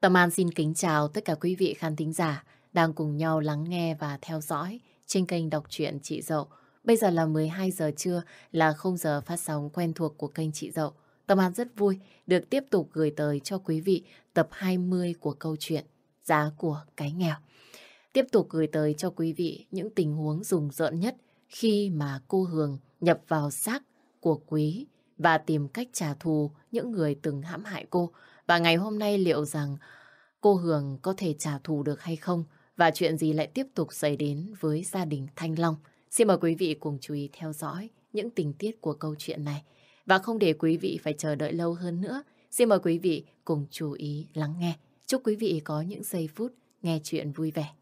Tâm An xin kính chào tất cả quý vị khán thính giả đang cùng nhau lắng nghe và theo dõi trên kênh đọc truyện Chị Dậu. Bây giờ là 12 giờ trưa, là khung giờ phát sóng quen thuộc của kênh Chị Dậu. Tâm An rất vui được tiếp tục gửi tới cho quý vị tập 20 của câu chuyện Giá của cái nghèo. Tiếp tục gửi tới cho quý vị những tình huống rùng rợn nhất khi mà cô Hường nhập vào xác của Quý và tìm cách trả thù những người từng hãm hại cô. Và ngày hôm nay liệu rằng cô Hường có thể trả thù được hay không? Và chuyện gì lại tiếp tục xảy đến với gia đình Thanh Long? Xin mời quý vị cùng chú ý theo dõi những tình tiết của câu chuyện này. Và không để quý vị phải chờ đợi lâu hơn nữa, xin mời quý vị cùng chú ý lắng nghe. Chúc quý vị có những giây phút nghe chuyện vui vẻ.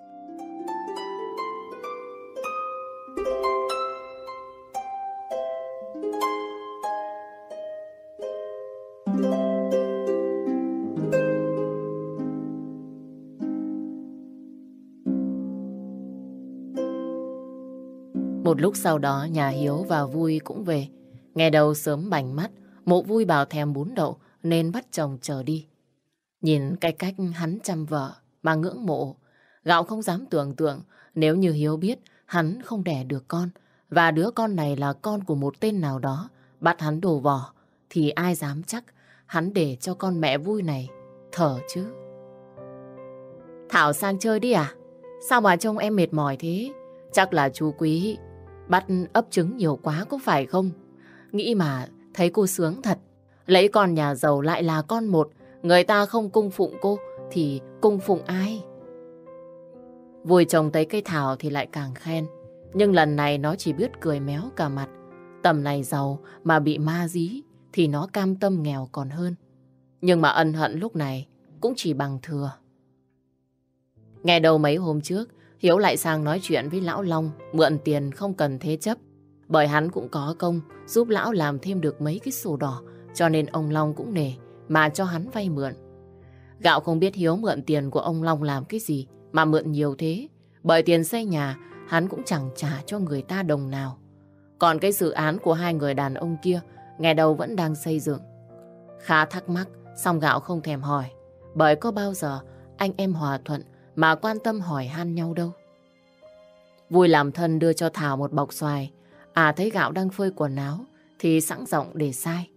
Một lúc sau đó nhà Hiếu và Vui cũng về. Nghe đầu sớm bảnh mắt, Mộ Vui bảo thèm bún đậu nên bắt chồng chờ đi. Nhìn cái cách hắn chăm vợ mà ngưỡng mộ, Gạo không dám tưởng tượng nếu như Hiếu biết hắn không đẻ được con và đứa con này là con của một tên nào đó bắt hắn đổ vỏ thì ai dám chắc hắn để cho con mẹ Vui này thở chứ. Thảo sang chơi đi à? Sao mà trông em mệt mỏi thế? Chắc là chú Quý bắt ấp trứng nhiều quá có phải không? Nghĩ mà thấy cô sướng thật. Lấy con nhà giàu lại là con một. Người ta không cung phụng cô thì cung phụng ai? Vui chồng thấy cây Thảo thì lại càng khen. Nhưng lần này nó chỉ biết cười méo cả mặt. Tầm này giàu mà bị ma dí thì nó cam tâm nghèo còn hơn. Nhưng mà ân hận lúc này cũng chỉ bằng thừa. Nghe đầu mấy hôm trước Hiếu lại sang nói chuyện với lão Long mượn tiền không cần thế chấp. Bởi hắn cũng có công giúp lão làm thêm được mấy cái sổ đỏ, cho nên ông Long cũng nể mà cho hắn vay mượn. Gạo không biết Hiếu mượn tiền của ông Long làm cái gì mà mượn nhiều thế. Bởi tiền xây nhà hắn cũng chẳng trả cho người ta đồng nào. Còn cái dự án của hai người đàn ông kia nghe đầu vẫn đang xây dựng. Khá thắc mắc, song Gạo không thèm hỏi. Bởi có bao giờ anh em hòa thuận mà quan tâm hỏi han nhau đâu. Vui làm thân đưa cho Thảo một bọc xoài. Thấy Gạo đang phơi quần áo thì sẵn giọng để sai.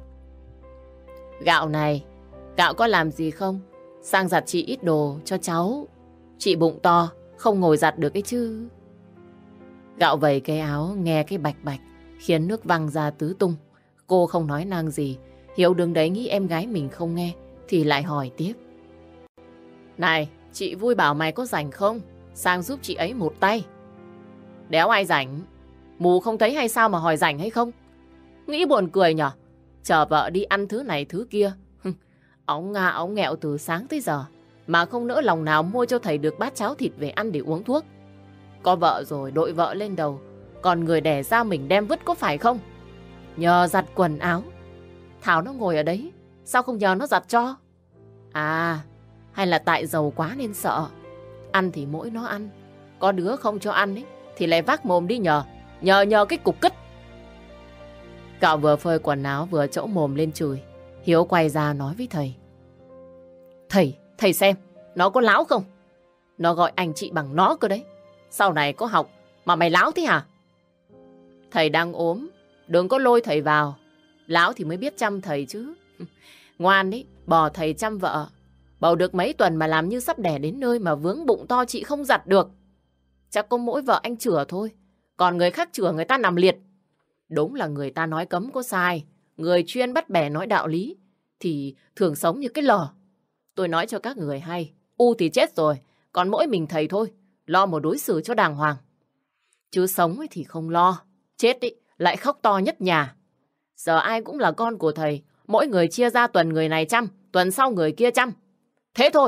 Gạo này, Gạo có làm gì không? Sang giặt chị ít đồ cho cháu. Chị bụng to, không ngồi giặt được ấy chứ. Gạo vẩy cái áo nghe cái bạch bạch khiến nước văng ra tứ tung. Cô không nói năng gì. Hiếu đứng đấy nghĩ em gái mình không nghe thì lại hỏi tiếp. Này, chị Vui bảo mày có rảnh không? Sang giúp chị ấy một tay. Đéo ai rảnh. Mù không thấy hay sao mà hỏi rảnh hay không? Nghĩ buồn cười nhở? Chờ vợ đi ăn thứ này thứ kia. Ống nga ống nghẹo từ sáng tới giờ mà không nỡ lòng nào mua cho thầy được bát cháo thịt về ăn để uống thuốc. Có vợ rồi đội vợ lên đầu, còn người đẻ ra mình đem vứt có phải không? Nhờ giặt quần áo. Thảo nó ngồi ở đấy, sao không nhờ nó giặt cho? Hay là tại giàu quá nên sợ. Ăn thì mỗi nó ăn, có đứa không cho ăn ấy thì lại vác mồm đi nhờ cái cục cứt. Cậu vừa phơi quần áo vừa trỗ mồm lên chửi. Hiếu quay ra nói với thầy. Thầy xem, nó có láo không? Nó gọi anh chị bằng nó cơ đấy. Sau này có học mà mày láo thế hả? Thầy đang ốm, đừng có lôi thầy vào. Láo thì mới biết chăm thầy chứ. Ngoan đấy, bỏ thầy chăm vợ. Bầu được mấy tuần mà làm như sắp đẻ đến nơi mà vướng bụng to chị không giặt được. Chắc có mỗi vợ anh chữa thôi. Còn người khác chữa người ta nằm liệt. Đúng là người ta nói cấm có sai. Người chuyên bắt bẻ nói đạo lý thì thường sống như cái lò. Tôi nói cho các người hay. U thì chết rồi, còn mỗi mình thầy thôi. Lo một đối xử cho đàng hoàng. Chứ sống ấy thì không lo. Chết ý, lại khóc to nhất nhà. Giờ ai cũng là con của thầy. Mỗi người chia ra tuần người này chăm, tuần sau người kia chăm. Thế thôi.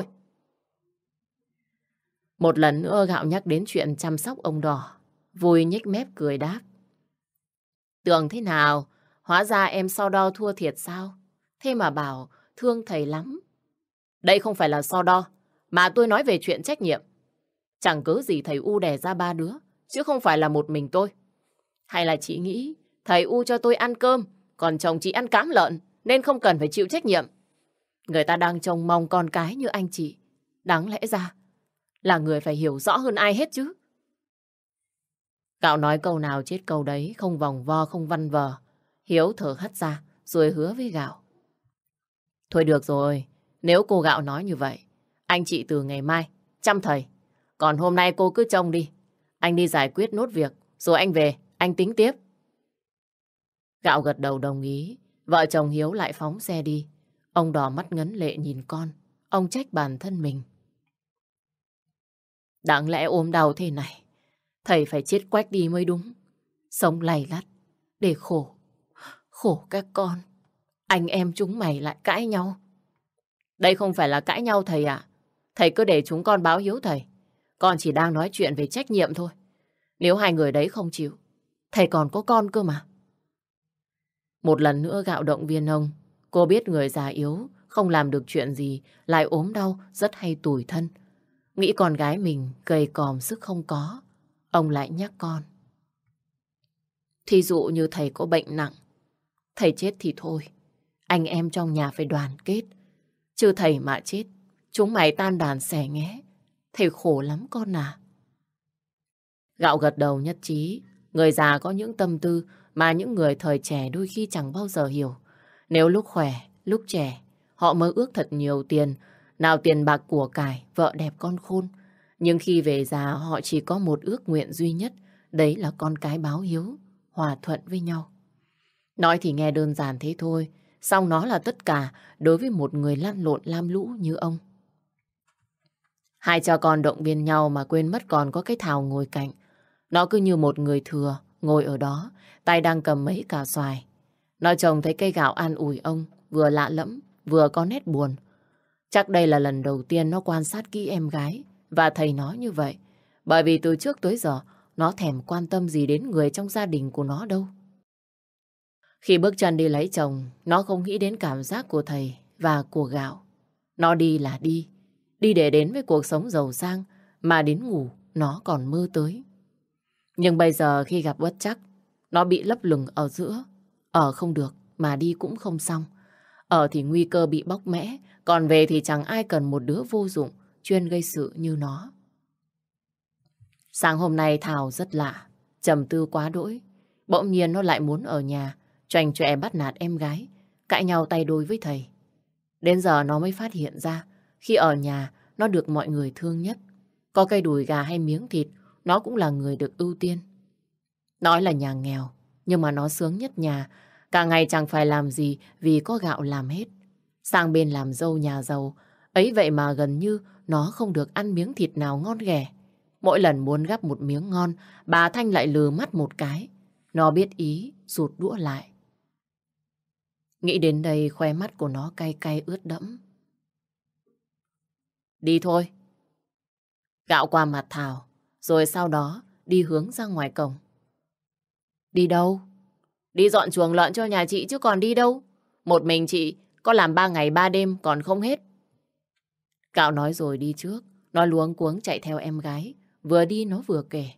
Một lần nữa Gạo nhắc đến chuyện chăm sóc ông Đỏ. Vui nhếch mép cười đáp. Tưởng thế nào? Hóa ra em so đo thua thiệt sao? Thế mà bảo thương thầy lắm. Đây không phải là so đo, mà tôi nói về chuyện trách nhiệm. Chẳng cớ gì thầy U đẻ ra 3 đứa, chứ không phải là một mình tôi. Hay là chị nghĩ thầy U cho tôi ăn cơm, còn chồng chị ăn cám lợn, nên không cần phải chịu trách nhiệm. Người ta đang trông mong con cái như anh chị. Đáng lẽ ra là người phải hiểu rõ hơn ai hết chứ. Gạo nói câu nào chết câu đấy, không vòng vo, không văn vờ. Hiếu thở hắt ra, rồi hứa với Gạo. Thôi được rồi, nếu cô Gạo nói như vậy, anh chị từ ngày mai chăm thầy. Còn hôm nay cô cứ trông đi. Anh đi giải quyết nốt việc, rồi anh về, anh tính tiếp. Gạo gật đầu đồng ý, vợ chồng Hiếu lại phóng xe đi. Ông đỏ mắt ngấn lệ nhìn con, ông trách bản thân mình. Đáng lẽ ốm đau thế này, thầy phải chết quách đi mới đúng. Sống lầy lắt, để khổ, khổ các con. Anh em chúng mày lại cãi nhau. Đây không phải là cãi nhau thầy ạ. Thầy cứ để chúng con báo hiếu thầy. Con chỉ đang nói chuyện về trách nhiệm thôi. Nếu hai người đấy không chịu, thầy còn có con cơ mà. Một lần nữa Gạo động viên ông. Cô biết người già yếu, không làm được chuyện gì, lại ốm đau, rất hay tủi thân. Nghĩ con gái mình gầy còm sức không có. Ông lại nhắc con. Thí dụ như thầy có bệnh nặng, thầy chết thì thôi. Anh em trong nhà phải đoàn kết. Chứ thầy mà chết, chúng mày tan đàn xẻ nghé. Thầy khổ lắm con à. Gạo gật đầu nhất trí. Người già có những tâm tư mà những người thời trẻ đôi khi chẳng bao giờ hiểu. Nếu lúc khỏe, lúc trẻ, họ mơ ước thật nhiều tiền, nào tiền bạc của cải, vợ đẹp con khôn. Nhưng khi về già họ chỉ có một ước nguyện duy nhất, đấy là con cái báo hiếu, hòa thuận với nhau. Nói thì nghe đơn giản thế thôi, song nó là tất cả đối với một người lăn lộn lam lũ như ông. Hai cha con động viên nhau mà quên mất còn có cái Thảo ngồi cạnh. Nó cứ như một người thừa, ngồi ở đó, tay đang cầm mấy cà xoài. Nó trông thấy cây gạo an ủi ông, vừa lạ lẫm, vừa có nét buồn. Chắc đây là lần đầu tiên nó quan sát kỹ em gái, và thầy nó như vậy. Bởi vì từ trước tới giờ, nó thèm quan tâm gì đến người trong gia đình của nó đâu. Khi bước chân đi lấy chồng, nó không nghĩ đến cảm giác của thầy và của Gạo. Nó đi là đi, đi để đến với cuộc sống giàu sang, mà đến ngủ nó còn mơ tới. Nhưng bây giờ khi gặp bất trắc, nó bị lấp lửng ở giữa. Ở không được mà đi cũng không xong. Ở thì nguy cơ bị bóc mẽ, còn về thì chẳng ai cần một đứa vô dụng, chuyên gây sự như nó. Sáng hôm nay Thảo rất lạ, trầm tư quá đỗi. Bỗng nhiên nó lại muốn ở nhà, choành choẹ bắt nạt em gái, cãi nhau tay đôi với thầy. Đến giờ nó mới phát hiện ra, khi ở nhà nó được mọi người thương nhất. Có cây đùi gà hay miếng thịt, nó cũng là người được ưu tiên. Nói là nhà nghèo, nhưng mà nó sướng nhất nhà. Cả ngày chẳng phải làm gì vì có Gạo làm hết. Sang bên làm dâu nhà giàu, ấy vậy mà gần như nó không được ăn miếng thịt nào ngon ghẻ. Mỗi lần muốn gắp một miếng ngon, bà Thanh lại lừ mắt một cái. Nó biết ý, rụt đũa lại. Nghĩ đến đây khóe mắt của nó cay cay ướt đẫm. Đi thôi. Gạo qua mặt Thảo, rồi sau đó đi hướng ra ngoài cổng. Đi đâu? Đi dọn chuồng lợn cho nhà chị chứ còn đi đâu. Một mình chị có làm 3 ngày 3 đêm còn không hết. Gạo nói rồi đi trước. Nó luống cuống chạy theo em gái. Vừa đi nó vừa kể.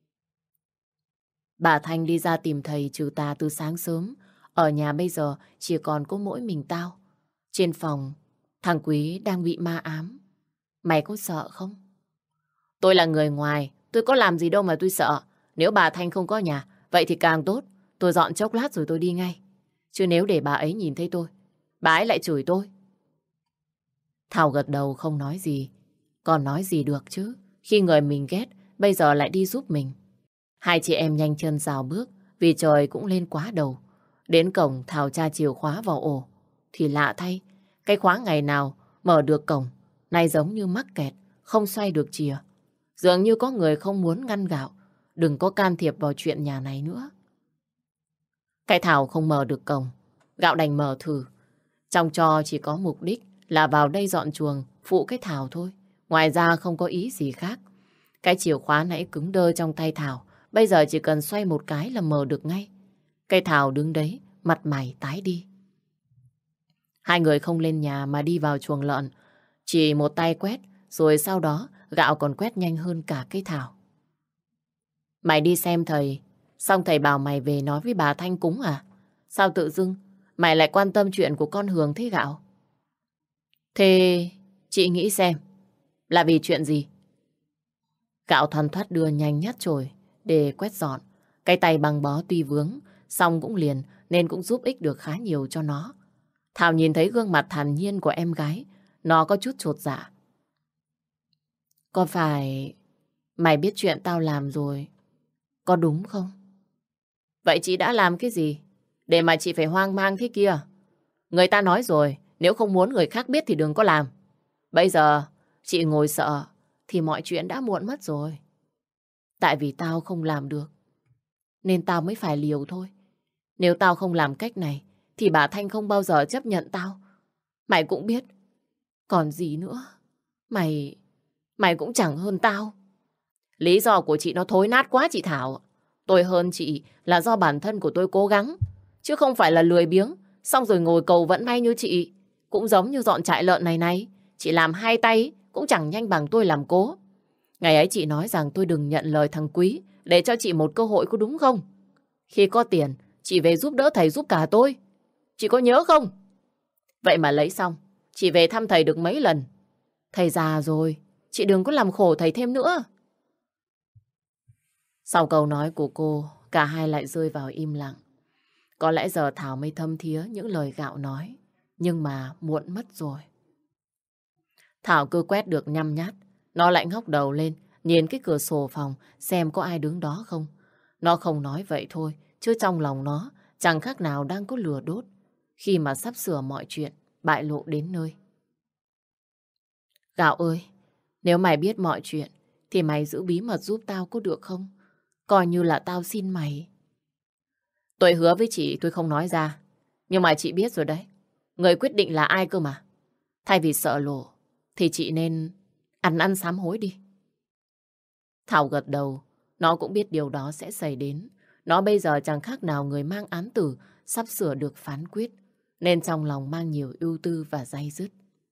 Bà Thanh đi ra tìm thầy trừ tà từ sáng sớm. Ở nhà bây giờ chỉ còn có mỗi mình tao. Trên phòng, thằng Quý đang bị ma ám. Mày có sợ không? Tôi là người ngoài, tôi có làm gì đâu mà tôi sợ. Nếu bà Thanh không có nhà, vậy thì càng tốt. Tôi dọn chốc lát rồi tôi đi ngay. Chứ nếu để bà ấy nhìn thấy tôi, bà ấy lại chửi tôi. Thảo gật đầu không nói gì. Còn nói gì được chứ, khi người mình ghét bây giờ lại đi giúp mình. Hai chị em nhanh chân rào bước, vì trời cũng lên quá đầu. Đến cổng Thảo tra chìa khóa vào ổ. Thì lạ thay, cái khóa ngày nào mở được cổng, nay giống như mắc kẹt, không xoay được chìa. Dường như có người không muốn ngăn Gạo đừng có can thiệp vào chuyện nhà này nữa. Cái Thảo không mở được cổng, Gạo đành mở thử. Trong trò chỉ có mục đích là vào đây dọn chuồng phụ cái Thảo thôi. Ngoài ra không có ý gì khác. Cái chìa khóa nãy cứng đơ trong tay Thảo, bây giờ chỉ cần xoay một cái là mở được ngay. Cái Thảo đứng đấy, mặt mày tái đi. Hai người không lên nhà mà đi vào chuồng lợn. Chỉ một tay quét, rồi sau đó Gạo còn quét nhanh hơn cả cái Thảo. Mày đi xem thầy, xong thầy bảo mày về nói với bà Thanh cúng à? Sao tự dưng mày lại quan tâm chuyện của con Hường thế Gạo? Thế chị nghĩ xem, là vì chuyện gì? Gạo thoăn thoắt đưa nhanh nhát chổi để quét dọn. Cái tay băng bó tuy vướng, xong cũng liền nên cũng giúp ích được khá nhiều cho nó. Thảo nhìn thấy gương mặt thản nhiên của em gái, nó có chút chột dạ. Có phải mày biết chuyện tao làm rồi, có đúng không? Vậy chị đã làm cái gì? Để mà chị phải hoang mang thế kia. Người ta nói rồi, nếu không muốn người khác biết thì đừng có làm. Bây giờ, chị ngồi sợ, thì mọi chuyện đã muộn mất rồi. Tại vì tao không làm được, nên tao mới phải liều thôi. Nếu tao không làm cách này, thì bà Thanh không bao giờ chấp nhận tao. Mày cũng biết, còn gì nữa. Mày cũng chẳng hơn tao. Lý do của chị nó thối nát quá chị Thảo. Tôi hơn chị là do bản thân của tôi cố gắng, chứ không phải là lười biếng, xong rồi ngồi cầu vẫn may như chị. Cũng giống như dọn trại lợn này này, chị làm hai tay cũng chẳng nhanh bằng tôi làm cố. Ngày ấy chị nói rằng tôi đừng nhận lời thằng Quý, để cho chị một cơ hội có đúng không? Khi có tiền, chị về giúp đỡ thầy giúp cả tôi. Chị có nhớ không? Vậy mà lấy xong, chị về thăm thầy được mấy lần. Thầy già rồi, chị đừng có làm khổ thầy thêm nữa. Sau câu nói của cô, cả hai lại rơi vào im lặng. Có lẽ giờ Thảo mới thâm thía những lời Gạo nói, nhưng mà muộn mất rồi. Thảo cứ quét được nhăm nhát, nó lại ngóc đầu lên, nhìn cái cửa sổ phòng xem có ai đứng đó không. Nó không nói vậy thôi, chứ trong lòng nó chẳng khác nào đang có lửa đốt, khi mà sắp sửa mọi chuyện bại lộ đến nơi. Gạo ơi, nếu mày biết mọi chuyện, thì mày giữ bí mật giúp tao có được không? Coi như là tao xin mày. Tôi hứa với chị tôi không nói ra. Nhưng mà chị biết rồi đấy. Người quyết định là ai cơ mà. Thay vì sợ lộ, thì chị nên ăn năn sám hối đi. Thảo gật đầu. Nó cũng biết điều đó sẽ xảy đến. Nó bây giờ chẳng khác nào người mang án tử sắp sửa được phán quyết. Nên trong lòng mang nhiều ưu tư và day dứt.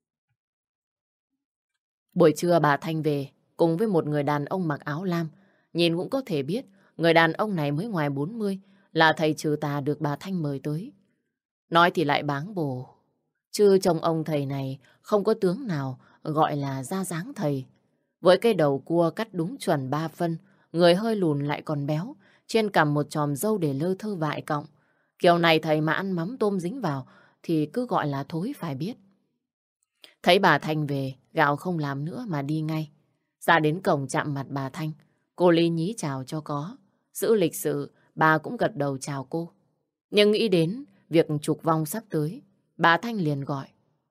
Buổi trưa bà Thanh về cùng với một người đàn ông mặc áo lam. Nhìn cũng có thể biết người đàn ông này mới ngoài 40, là thầy trừ tà được bà Thanh mời tới. Nói thì lại báng bổ, chứ trông ông thầy này không có tướng nào gọi là ra dáng thầy. Với cái đầu cua cắt đúng chuẩn 3 phân, người hơi lùn lại còn béo, trên cằm một chòm râu để lơ thơ vại cọng. Kiểu này thầy mà ăn mắm tôm dính vào thì cứ gọi là thối phải biết. Thấy bà Thanh về, Gạo không làm nữa mà đi ngay. Ra đến cổng chạm mặt bà Thanh, cô lý nhí chào cho có. Giữ lịch sự, bà cũng gật đầu chào cô. Nhưng nghĩ đến việc trục vong sắp tới, bà Thanh liền gọi.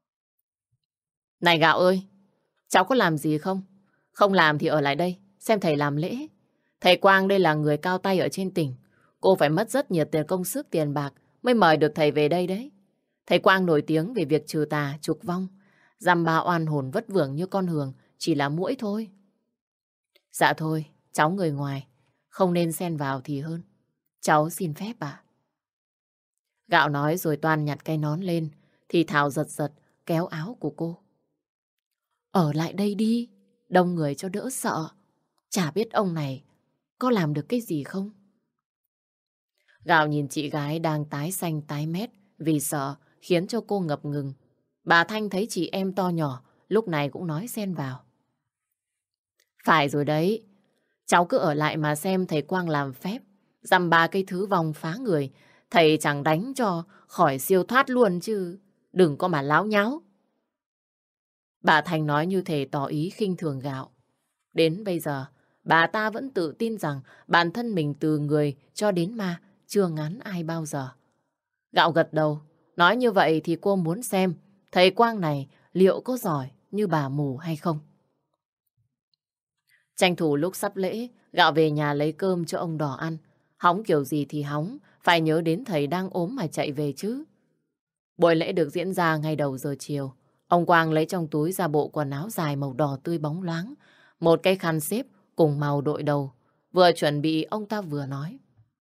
Này Gạo ơi, cháu có làm gì không? Không làm thì ở lại đây, xem thầy làm lễ. Thầy Quang đây là người cao tay ở trên tỉnh. Cô phải mất rất nhiều tiền công sức, tiền bạc mới mời được thầy về đây đấy. Thầy Quang nổi tiếng về việc trừ tà, trục vong. Dăm ba oan hồn vất vưởng như con Hường, chỉ là muỗi thôi. Dạ thôi, cháu người ngoài, không nên xen vào thì hơn. Cháu xin phép ạ. Gạo nói rồi toan nhặt cái nón lên, thì Thảo giật giật kéo áo của cô. Ở lại đây đi, đông người cho đỡ sợ. Chả biết ông này có làm được cái gì không? Gạo nhìn chị gái đang tái xanh tái mét vì sợ, khiến cho cô ngập ngừng. Bà Thanh thấy chị em to nhỏ, lúc này cũng nói xen vào. Phải rồi đấy, cháu cứ ở lại mà xem thầy Quang làm phép. Dăm ba cái thứ vong phá người, thầy chẳng đánh cho khỏi siêu thoát luôn chứ. Đừng có mà láo nháo. Bà Thanh nói như thể tỏ ý khinh thường Gạo. Đến bây giờ, bà ta vẫn tự tin rằng bản thân mình từ người cho đến ma chưa ngán ai bao giờ. Gạo gật đầu, nói như vậy thì cô muốn xem thầy Quang này liệu có giỏi như bà mù hay không. Tranh thủ lúc sắp lễ, Gạo về nhà lấy cơm cho ông Đỏ ăn. Hóng kiểu gì thì hóng, phải nhớ đến thầy đang ốm mà chạy về chứ. Buổi lễ được diễn ra ngay đầu giờ chiều. Ông Quang lấy trong túi ra bộ quần áo dài màu đỏ tươi bóng loáng, một cái khăn xếp cùng màu đội đầu. Vừa chuẩn bị ông ta vừa nói.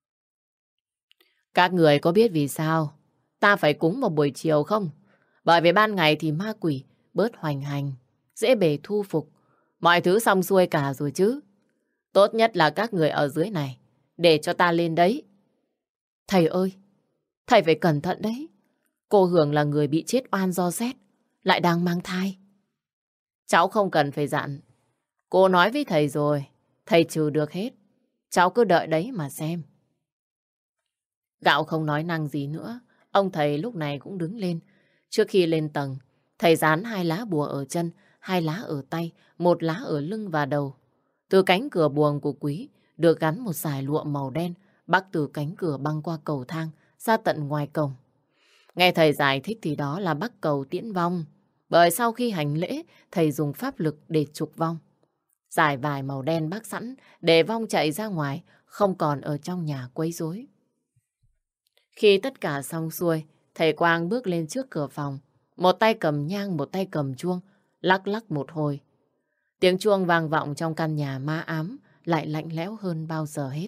Các người có biết vì sao ta phải cúng vào buổi chiều không? Bởi vì ban ngày thì ma quỷ bớt hoành hành, dễ bề thu phục. Mọi thứ xong xuôi cả rồi chứ. Tốt nhất là các người ở dưới này, để cho ta lên đấy. Thầy ơi, thầy phải cẩn thận đấy. Cô Hường là người bị chết oan do rét. lại đang mang thai. Cháu không cần phải dặn. Cô nói với thầy rồi, thầy trừ được hết. Cháu cứ đợi đấy mà xem. Gạo không nói năng gì nữa. Ông thầy lúc này cũng đứng lên. Trước khi lên tầng, thầy dán 2 lá bùa ở chân, 2 lá ở tay, 1 lá ở lưng và đầu. Từ cánh cửa buồng của Quý được gắn một dải lụa màu đen, bắc từ cánh cửa băng qua cầu thang ra tận ngoài cổng. Nghe thầy giải thích thì đó là bắc cầu tiễn vong. Bởi sau khi hành lễ, thầy dùng pháp lực để trục vong. Dải vải màu đen bắc sẵn để vong chạy ra ngoài, không còn ở trong nhà quấy rối. Khi tất cả xong xuôi, thầy Quang bước lên trước cửa phòng. Một tay cầm nhang, một tay cầm chuông, lắc lắc một hồi. Tiếng chuông vang vọng trong căn nhà ma ám, lại lạnh lẽo hơn bao giờ hết.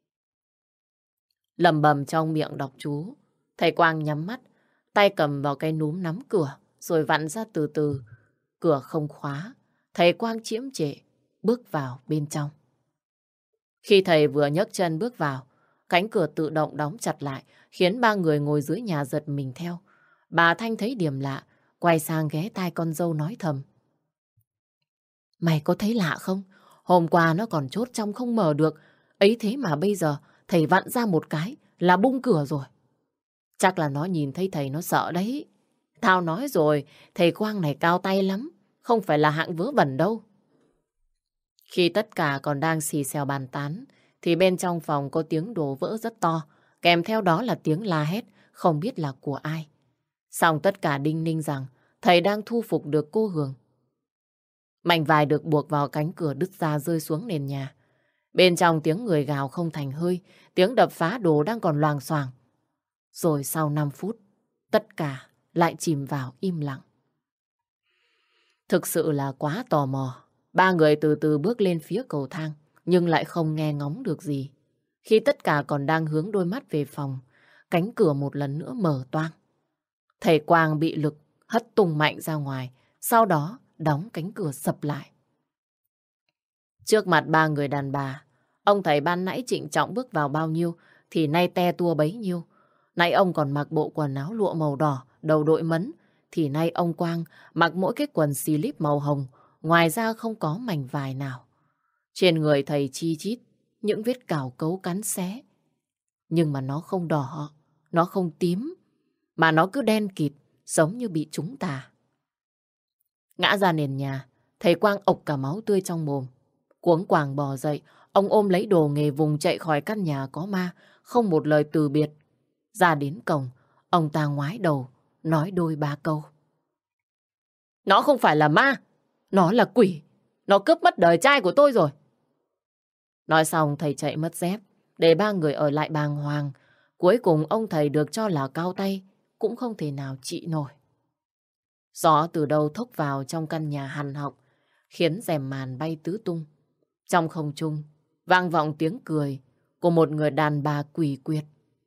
Lẩm bẩm trong miệng đọc chú, thầy Quang nhắm mắt, tay cầm vào cái núm nắm cửa, rồi vặn ra từ từ. Cửa không khóa, thầy Quang chiếm trệ, bước vào bên trong. Khi thầy vừa nhấc chân bước vào, cánh cửa tự động đóng chặt lại, khiến 3 người ngồi dưới nhà giật mình theo. Bà Thanh thấy điểm lạ, quay sang ghé tai con dâu nói thầm. Mày có thấy lạ không? Hôm qua nó còn chốt trong không mở được, ấy thế mà bây giờ thầy vặn ra một cái là bung cửa rồi. Chắc là nó nhìn thấy thầy nó sợ đấy. Tao nói rồi, thầy Quang này cao tay lắm, không phải là hạng vớ vẩn đâu. Khi tất cả còn đang xì xèo bàn tán, thì bên trong phòng có tiếng đổ vỡ rất to, kèm theo đó là tiếng la hét, không biết là của ai. Xong tất cả đinh ninh rằng thầy đang thu phục được cô Hường. Mảnh vải được buộc vào cánh cửa đứt ra rơi xuống nền nhà. Bên trong tiếng người gào không thành hơi, tiếng đập phá đồ đang còn loàng xoàng. Rồi sau 5 phút, tất cả lại chìm vào im lặng. Thực sự là quá tò mò. 3 người từ từ bước lên phía cầu thang, nhưng lại không nghe ngóng được gì. Khi tất cả còn đang hướng đôi mắt về phòng, cánh cửa một lần nữa mở toang. Thầy Quang bị lực hất tung mạnh ra ngoài, sau đó đóng cánh cửa sập lại. Trước mặt 3 người đàn bà, ông thầy ban nãy trịnh trọng bước vào bao nhiêu thì nay te tua bấy nhiêu. Nay ông còn mặc bộ quần áo lụa màu đỏ, đầu đội mấn, thì nay ông Quang mặc mỗi cái quần slip màu hồng, ngoài ra không có mảnh vải nào. Trên người thầy chi chít những vết cào cấu cắn xé. Nhưng mà nó không đỏ, nó không tím, mà nó cứ đen kịt, giống như bị trúng tà. Ngã ra nền nhà, thầy Quang ộc cả máu tươi trong mồm. Cuống quàng bò dậy, ông ôm lấy đồ nghề vùng chạy khỏi căn nhà có ma, không một lời từ biệt. Ra đến cổng, ông ta ngoái đầu, nói đôi ba câu. Nó không phải là ma, nó là quỷ, nó cướp mất đời trai của tôi rồi. Nói xong thầy chạy mất dép, để 3 người ở lại bàng hoàng. Cuối cùng ông thầy được cho là cao tay, cũng không thể nào trị nổi. Gió từ đâu thốc vào trong căn nhà hằn học, khiến rèm màn bay tứ tung. Trong không trung, vang vọng tiếng cười của một người đàn bà quỷ quyệt.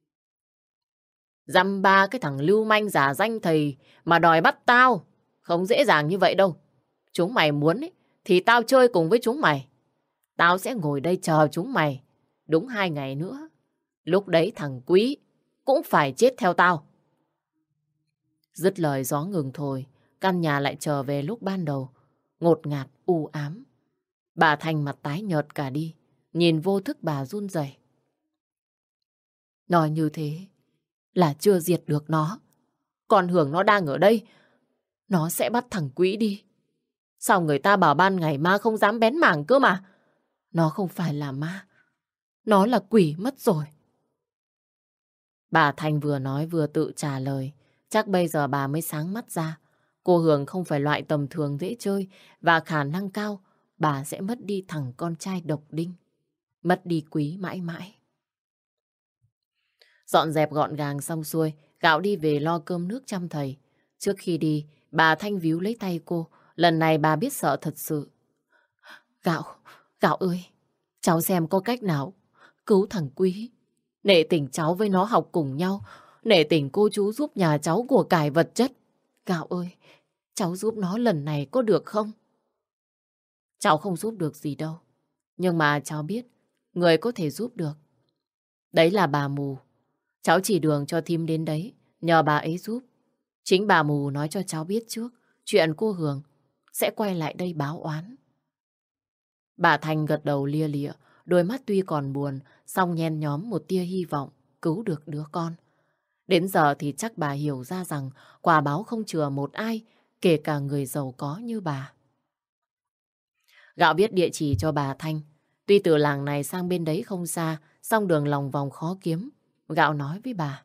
Dăm ba cái thằng lưu manh giả danh thầy mà đòi bắt tao, không dễ dàng như vậy đâu. Chúng mày muốn ấy, thì tao chơi cùng với chúng mày. Tao sẽ ngồi đây chờ chúng mày đúng 2 ngày nữa. Lúc đấy thằng Quý cũng phải chết theo tao. Dứt lời gió ngừng thổi, căn nhà lại trở về lúc ban đầu, ngột ngạt, u ám. Bà Thành mặt tái nhợt cả đi, nhìn vô thức bà run rẩy. Nói như thế là chưa diệt được nó. Còn Hưởng nó đang ở đây, nó sẽ bắt thằng Quý đi. Sao người ta bảo ban ngày ma không dám bén mảng cơ mà. Nó không phải là ma, nó là quỷ mất rồi. Bà Thành vừa nói vừa tự trả lời. Chắc bây giờ bà mới sáng mắt ra. Cô Hường không phải loại tầm thường dễ chơi, và khả năng cao bà sẽ mất đi thằng con trai độc đinh, mất đi Quý mãi mãi. Dọn dẹp gọn gàng xong xuôi, Gạo đi về lo cơm nước chăm thầy. Trước khi đi, bà Thanh víu lấy tay cô. Lần này bà biết sợ thật sự. Gạo ơi, cháu xem có cách nào cứu thằng Quý. Nể tình cháu với nó học cùng nhau, nể tình cô chú giúp nhà cháu của cải vật chất. Gạo ơi, cháu giúp nó lần này có được không? Cháu không giúp được gì đâu, nhưng mà cháu biết người có thể giúp được. Đấy là bà mù. Cháu chỉ đường cho thím đến đấy, nhờ bà ấy giúp. Chính bà mù nói cho cháu biết trước, chuyện cô Hường sẽ quay lại đây báo oán. Bà Thanh gật đầu lia lịa, đôi mắt tuy còn buồn, song nhen nhóm một tia hy vọng cứu được đứa con. Đến giờ thì chắc bà hiểu ra rằng quả báo không chừa một ai, kể cả người giàu có như bà. Gạo biết địa chỉ cho bà Thanh. Tuy từ làng này sang bên đấy không xa, song đường lòng vòng khó kiếm. Gạo nói với bà.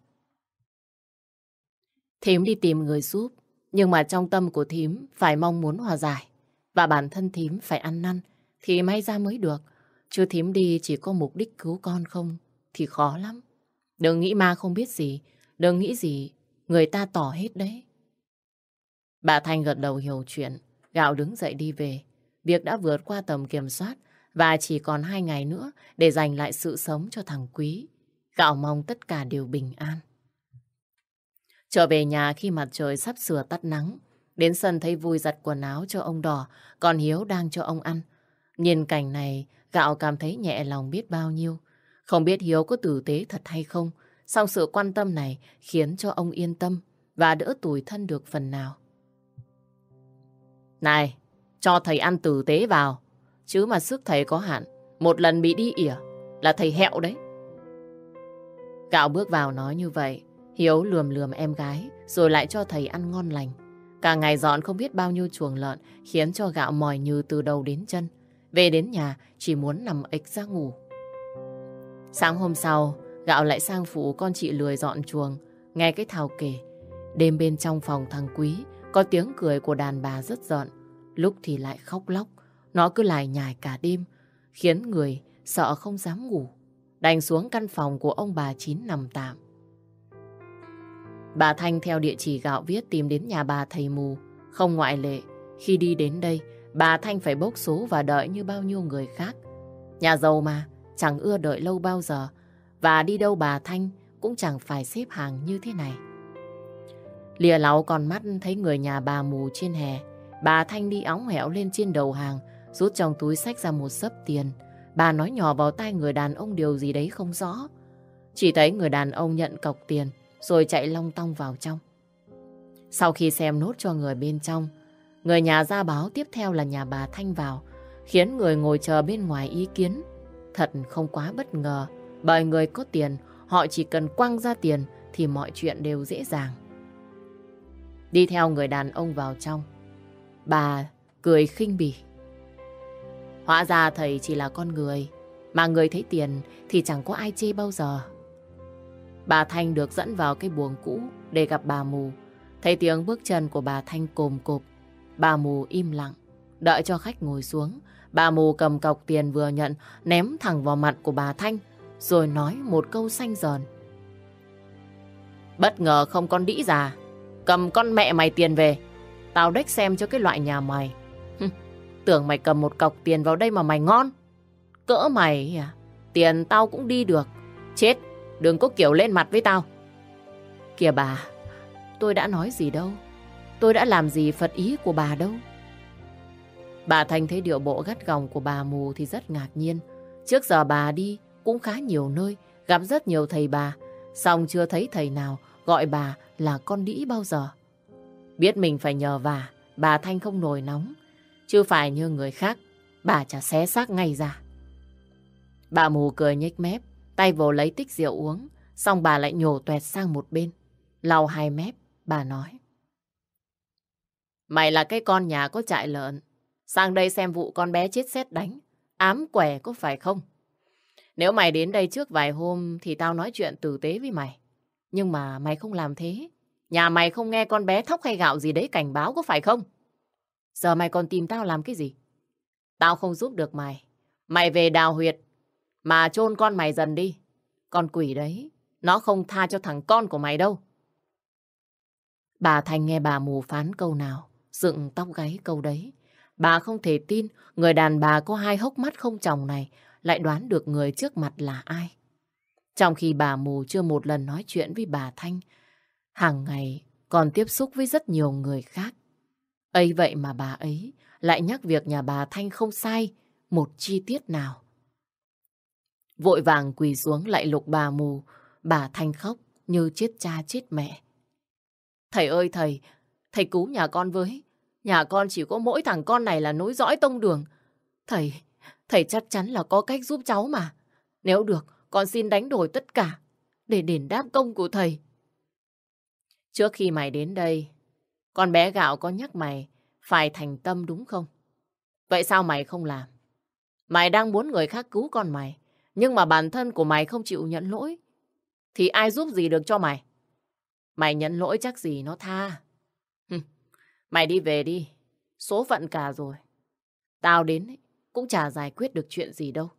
Thím đi tìm người giúp, nhưng mà trong tâm của thím phải mong muốn hòa giải. Và bản thân thím phải ăn năn, thì may ra mới được. Chứ thím đi chỉ có mục đích cứu con không, thì khó lắm. Đừng nghĩ ma không biết gì, đừng nghĩ gì, người ta tỏ hết đấy. Bà Thanh gật đầu hiểu chuyện, Gạo đứng dậy đi về. Việc đã vượt qua tầm kiểm soát và chỉ còn 2 ngày nữa để giành lại sự sống cho thằng Quý. Gạo mong tất cả đều bình an. Trở về nhà khi mặt trời sắp sửa tắt nắng, đến sân thấy Vui giặt quần áo cho ông Đỏ, còn Hiếu đang cho ông ăn. Nhìn cảnh này, Gạo cảm thấy nhẹ lòng biết bao nhiêu. Không biết Hiếu có tử tế thật hay không, song sự quan tâm này khiến cho ông yên tâm và đỡ tủi thân được phần nào. Này, cho thầy ăn tử tế vào, chứ mà sức thầy có hạn, một lần bị đi ỉa là thầy hẹo đấy. Gạo bước vào nói như vậy, Hiếu lườm lườm em gái rồi lại cho thầy ăn ngon lành. Cả ngày dọn không biết bao nhiêu chuồng lợn khiến cho Gạo mỏi nhừ từ đầu đến chân. Về đến nhà chỉ muốn nằm ịch ra ngủ. Sáng hôm sau, Gạo lại sang phụ con chị lười dọn chuồng, nghe cái thào kể. Đêm bên trong phòng thằng Quý có tiếng cười của đàn bà rất giận, lúc thì lại khóc lóc. Nó cứ lải nhải cả đêm, khiến người sợ không dám ngủ. Đành xuống căn phòng của ông bà Chín nằm tạm. Bà Thanh theo địa chỉ Gạo viết tìm đến nhà bà thầy mù. Không ngoại lệ, khi đi đến đây, bà Thanh phải bốc số và đợi như bao nhiêu người khác. Nhà giàu mà, chẳng ưa đợi lâu bao giờ. Và đi đâu bà Thanh cũng chẳng phải xếp hàng như thế này. Lìa láu con mắt thấy người nhà bà mù trên hè. Bà Thanh đi óng hẻo lên trên đầu hàng, rút trong túi xách ra một xấp tiền. Bà nói nhỏ vào tai người đàn ông điều gì đấy không rõ. Chỉ thấy người đàn ông nhận cọc tiền rồi chạy long tong vào trong. Sau khi xem nốt cho người bên trong, người nhà ra báo tiếp theo là nhà bà Thanh vào, khiến người ngồi chờ bên ngoài ý kiến. Thật không quá bất ngờ, bởi người có tiền, họ chỉ cần quăng ra tiền thì mọi chuyện đều dễ dàng. Đi theo người đàn ông vào trong, bà cười khinh bỉ. Hóa ra thầy chỉ là con người, mà người thấy tiền thì chẳng có ai chê bao giờ. Bà Thanh được dẫn vào cái buồng cũ để gặp bà mù. Thấy tiếng bước chân của bà Thanh cồm cộp, bà mù im lặng, đợi cho khách ngồi xuống. Bà mù cầm cọc tiền vừa nhận, ném thẳng vào mặt của bà Thanh, rồi nói một câu xanh dờn. Bất ngờ không con đĩ già, cầm con mẹ mày tiền về. Tao đếch xem cho cái loại nhà mày. Tưởng mày cầm một cọc tiền vào đây mà mày ngon. Cỡ mày à, tiền tao cũng đi được. Chết, đừng có kiểu lên mặt với tao. Kìa bà, tôi đã nói gì đâu. Tôi đã làm gì phật ý của bà đâu. Bà Thanh thấy điệu bộ gắt gỏng của bà mù thì rất ngạc nhiên. Trước giờ bà đi cũng khá nhiều nơi, gặp rất nhiều thầy bà, song chưa thấy thầy nào gọi bà là con đĩ bao giờ. Biết mình phải nhờ vả, bà Thanh không nổi nóng, chứ phải như người khác, bà chả xé xác ngay ra. Bà mù cười nhếch mép, tay vồ lấy tích rượu uống, xong bà lại nhổ toẹt sang một bên. Lau hai mép, bà nói. Mày là cái con nhà có trại lợn, sang đây xem vụ con bé chết sét đánh, ám quẻ có phải không? Nếu mày đến đây trước vài hôm thì tao nói chuyện tử tế với mày. Nhưng mà mày không làm thế. Nhà mày không nghe con bé thóc hay gạo gì đấy cảnh báo có phải không? Giờ mày còn tìm tao làm cái gì? Tao không giúp được mày. Mày về đào huyệt mà chôn con mày dần đi. Con quỷ đấy, nó không tha cho thằng con của mày đâu. Bà Thanh nghe bà mù phán câu nào, dựng tóc gáy câu đấy. Bà không thể tin người đàn bà có hai hốc mắt không tròng này lại đoán được người trước mặt là ai. Trong khi bà mù chưa một lần nói chuyện với bà Thanh, hàng ngày còn tiếp xúc với rất nhiều người khác. Ấy vậy mà bà ấy lại nhắc việc nhà bà Thanh không sai một chi tiết nào. Vội vàng quỳ xuống lại lục bà mù, bà Thanh khóc như chết cha chết mẹ. Thầy ơi thầy, thầy cứu nhà con với. Nhà con chỉ có mỗi thằng con này là nối dõi tông đường. Thầy, thầy chắc chắn là có cách giúp cháu mà. Nếu được, con xin đánh đổi tất cả để đền đáp công của thầy. Trước khi mày đến đây, con bé Gạo có nhắc mày phải thành tâm đúng không? Vậy sao mày không làm? Mày đang muốn người khác cứu con mày, nhưng mà bản thân của mày không chịu nhận lỗi, thì ai giúp gì được cho mày? Mày nhận lỗi chắc gì nó tha. Mày đi về đi, số phận cả rồi. Tao đến ấy, cũng chả giải quyết được chuyện gì đâu.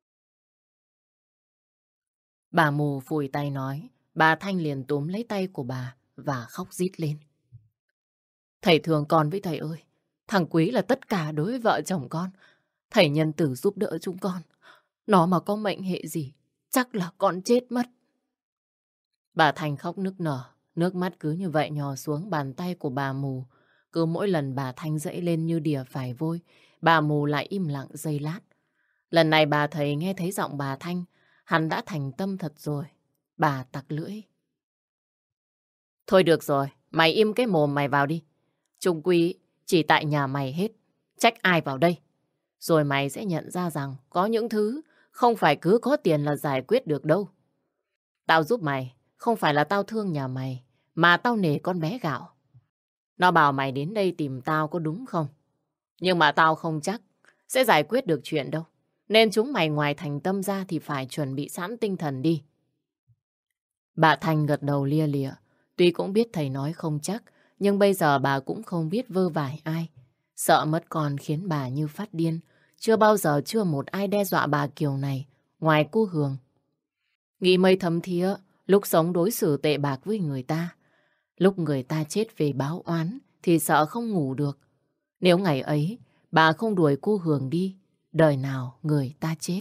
Bà mù phủi tay nói, bà Thanh liền túm lấy tay của bà và khóc rít lên. Thầy thương con với thầy ơi, thằng Quý là tất cả đối với vợ chồng con. Thầy nhân từ giúp đỡ chúng con. Nó mà có mệnh hệ gì, chắc là con chết mất. Bà Thanh khóc nức nở, nước mắt cứ như vậy nhỏ xuống bàn tay của bà mù. Cứ mỗi lần bà Thanh dậy lên như đỉa phải vôi, bà mù lại im lặng giây lát. Lần này bà thầy nghe thấy giọng bà Thanh, hắn đã thành tâm thật rồi. Bà tặc lưỡi. Thôi được rồi, mày im cái mồm mày vào đi. Chung quy chỉ tại nhà mày hết, trách ai vào đây. Rồi mày sẽ nhận ra rằng có những thứ không phải cứ có tiền là giải quyết được đâu. Tao giúp mày, không phải là tao thương nhà mày, mà tao nể con bé Gạo. Nó bảo mày đến đây tìm tao có đúng không? Nhưng mà tao không chắc sẽ giải quyết được chuyện đâu. Nên chúng mày ngoài thành tâm ra thì phải chuẩn bị sẵn tinh thần đi. Bà Thanh gật đầu lia lịa. Tuy cũng biết thầy nói không chắc, nhưng bây giờ bà cũng không biết vơ vải ai. Sợ mất con khiến bà như phát điên. Chưa bao giờ chưa một ai đe dọa bà kiểu này, ngoài cô Hường. Nghĩ mây thấm thía, lúc sống đối xử tệ bạc với người ta. Lúc người ta chết về báo oán thì sợ không ngủ được. Nếu ngày ấy bà không đuổi cô Hường đi, đời nào người ta chết.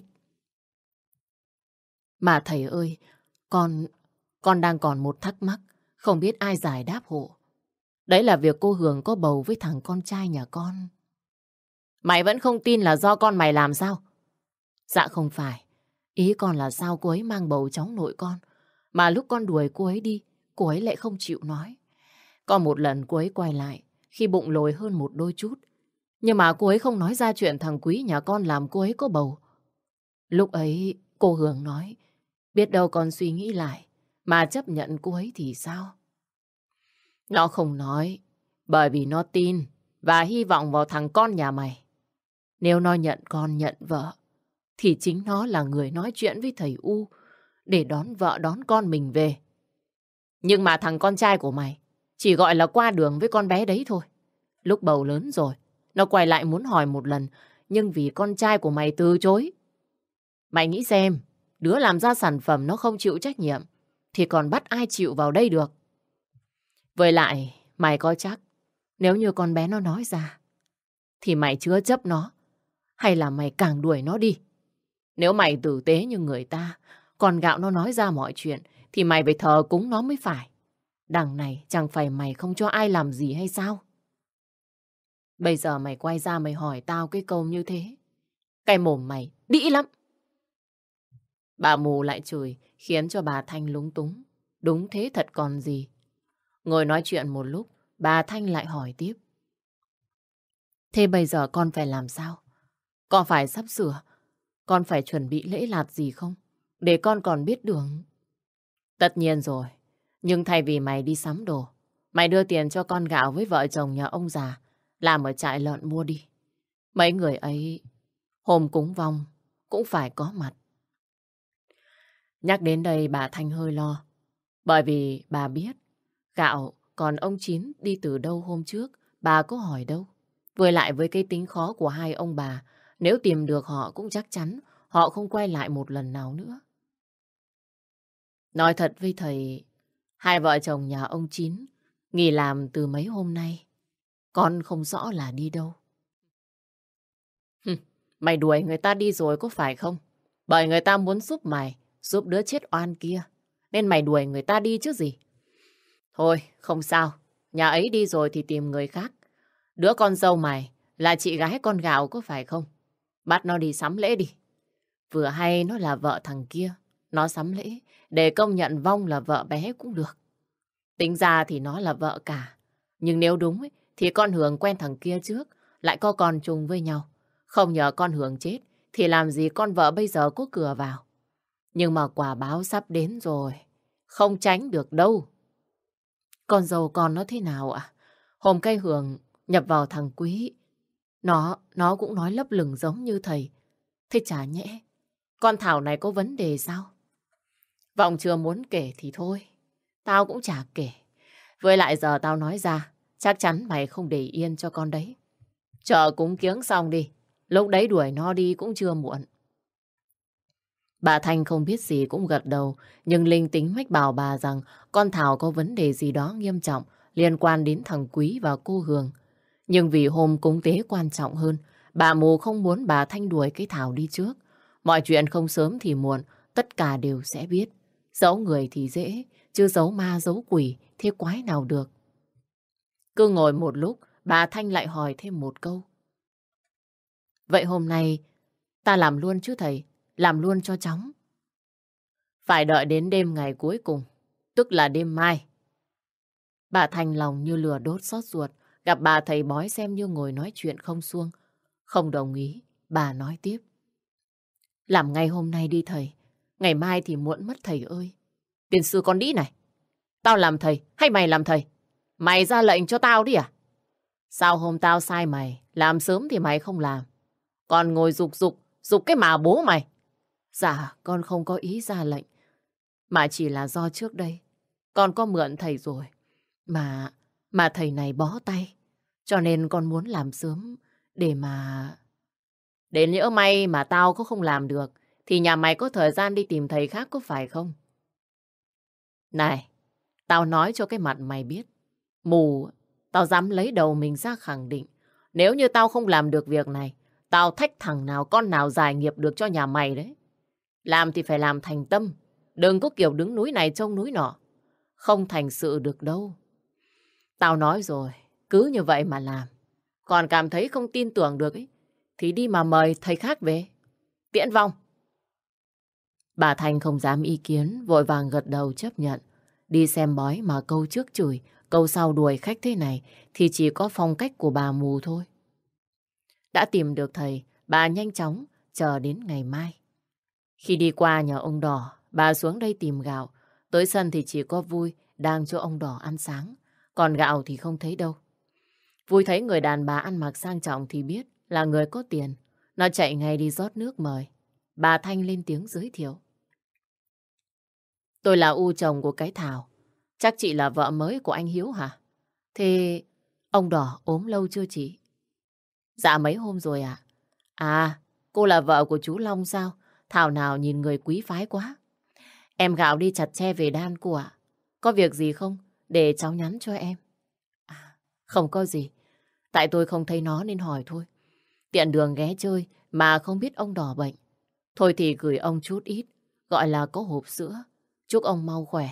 Mà thầy ơi, con đang còn một thắc mắc, không biết ai giải đáp hộ. Đấy là việc cô Hường có bầu với thằng con trai nhà con. Mày vẫn không tin là do con mày làm sao? Dạ không phải. Ý con là sao cô ấy mang bầu cháu nội con, mà lúc con đuổi cô ấy đi, cô ấy lại không chịu nói. Còn một lần cô ấy quay lại, khi bụng lồi hơn một đôi chút. Nhưng mà cô ấy không nói ra chuyện thằng Quý nhà con làm cô ấy có bầu. Lúc ấy cô Hường nói, biết đâu con suy nghĩ lại, mà chấp nhận cô ấy thì sao? Nó không nói, bởi vì nó tin và hy vọng vào thằng con nhà mày. Nếu nó nhận con nhận vợ, thì chính nó là người nói chuyện với thầy U để đón vợ đón con mình về. Nhưng mà thằng con trai của mày chỉ gọi là qua đường với con bé đấy thôi. Lúc bầu lớn rồi, nó quay lại muốn hỏi một lần, nhưng vì con trai của mày từ chối. Mày nghĩ xem, đứa làm ra sản phẩm nó không chịu trách nhiệm, thì còn bắt ai chịu vào đây được. Với lại, mày có chắc, nếu như con bé nó nói ra, thì mày chứa chấp nó, hay là mày càng đuổi nó đi? Nếu mày tử tế như người ta, con Gạo nó nói ra mọi chuyện, thì mày phải thờ cúng nó mới phải. Đằng này chẳng phải mày không cho ai làm gì hay sao? Bây giờ mày quay ra mày hỏi tao cái câu như thế. Cái mồm mày đĩ lắm. Bà mù lại chửi, khiến cho bà Thanh lúng túng. Đúng thế thật còn gì. Ngồi nói chuyện một lúc, bà Thanh lại hỏi tiếp. Thế bây giờ con phải làm sao? Con phải sắp sửa, con phải chuẩn bị lễ lạt gì không? Để con còn biết đường. Tất nhiên rồi, nhưng thay vì mày đi sắm đồ, mày đưa tiền cho con Gạo với vợ chồng nhà ông già làm ở trại lợn mua đi. Mấy người ấy hôm cúng vong cũng phải có mặt. Nhắc đến đây bà Thanh hơi lo, bởi vì bà biết Gạo còn ông Chín đi từ đâu hôm trước, bà có hỏi đâu. Với lại với cái tính khó của hai ông bà, nếu tìm được họ cũng chắc chắn họ không quay lại một lần nào nữa. Nói thật với thầy, hai vợ chồng nhà ông Chín nghỉ làm từ mấy hôm nay. Con không rõ là đi đâu. Mày đuổi người ta đi rồi có phải không? Bởi người ta muốn giúp mày, giúp đứa chết oan kia. Nên mày đuổi người ta đi chứ gì. Thôi, không sao. Nhà ấy đi rồi thì tìm người khác. Đứa con dâu mày là chị gái con Gạo có phải không? Bắt nó đi sắm lễ đi. Vừa hay nó là vợ thằng kia. Nó sắm lễ để công nhận Vong là vợ bé cũng được. Tính ra thì nó là vợ cả. Nhưng nếu đúng ấy, thì con Hường quen thằng kia trước, lại có con chung với nhau. Không nhờ con Hường chết, thì làm gì con vợ bây giờ có cửa vào. Nhưng mà quả báo sắp đến rồi, không tránh được đâu. Con dâu con nó thế nào ạ? Hôm cái Hường nhập vào thằng Quý, nó cũng nói lấp lửng giống như thầy. Thế chả nhẽ, con Thảo này có vấn đề sao? Vọng chưa muốn kể thì thôi, tao cũng chả kể. Với lại giờ tao nói ra, chắc chắn mày không để yên cho con đấy. Chờ cúng kiếng xong đi, lúc đấy đuổi nó đi cũng chưa muộn. Bà Thanh không biết gì cũng gật đầu, nhưng linh tính mách bảo bà rằng con Thảo có vấn đề gì đó nghiêm trọng liên quan đến thằng Quý và cô Hường. Nhưng vì hôm cúng tế quan trọng hơn, bà mù không muốn bà Thanh đuổi cái Thảo đi trước. Mọi chuyện không sớm thì muộn, tất cả đều sẽ biết. Giấu người thì dễ, chứ giấu ma giấu quỷ thế quái nào được. Cứ ngồi một lúc, bà Thanh lại hỏi thêm một câu. Vậy hôm nay ta làm luôn chứ thầy, làm luôn cho chóng. Phải đợi đến đêm ngày cuối cùng, tức là đêm mai. Bà Thanh lòng như lửa đốt xót ruột, gặp bà thầy bói xem như ngồi nói chuyện không suông. Không đồng ý, bà nói tiếp. Làm ngay hôm nay đi thầy, ngày mai thì muộn mất thầy ơi. Tiền sư con đĩ này, tao làm thầy hay mày làm thầy? Mày ra lệnh cho tao đi à? Sao hôm tao sai mày, làm sớm thì mày không làm. Còn ngồi dục cái mà bố mày. Dạ, con không có ý ra lệnh. Mà chỉ là do trước đây, con có mượn thầy rồi. Mà thầy này bó tay. Cho nên con muốn làm sớm để mà... Đến nhỡ may mà tao có không làm được, thì nhà mày có thời gian đi tìm thầy khác có phải không? Này, tao nói cho cái mặt mày biết. Mù, tao dám lấy đầu mình ra khẳng định. Nếu như tao không làm được việc này, tao thách thằng nào con nào giải nghiệp được cho nhà mày đấy. Làm thì phải làm thành tâm. Đừng có kiểu đứng núi này trông núi nọ. Không thành sự được đâu. Tao nói rồi, cứ như vậy mà làm. Còn cảm thấy không tin tưởng được ấy, thì đi mà mời thầy khác về. Tiễn vong. Bà Thanh không dám ý kiến, vội vàng gật đầu chấp nhận. Đi xem bói mà câu trước chửi, câu sau đuổi khách thế này thì chỉ có phong cách của bà mù thôi. Đã tìm được thầy, bà nhanh chóng chờ đến ngày mai. Khi đi qua nhà ông Đỏ, bà xuống đây tìm gạo. Tới sân thì chỉ có Vui đang cho ông Đỏ ăn sáng. Còn gạo thì không thấy đâu. Vui thấy người đàn bà ăn mặc sang trọng thì biết là người có tiền. Nó chạy ngay đi rót nước mời. Bà Thanh lên tiếng giới thiệu. Tôi là U chồng của cái Thảo. Chắc chị là vợ mới của anh Hiếu hả? Thế ông Đỏ ốm lâu chưa chị? Dạ mấy hôm rồi ạ. À, cô là vợ của chú Long sao? Thảo nào nhìn người quý phái quá. Em gạo đi chặt tre về đan cô ạ. Có việc gì không? Để cháu nhắn cho em. À, không có gì. Tại tôi không thấy nó nên hỏi thôi. Tiện đường ghé chơi mà không biết ông Đỏ bệnh. Thôi thì gửi ông chút ít, gọi là có hộp sữa. Chúc ông mau khỏe.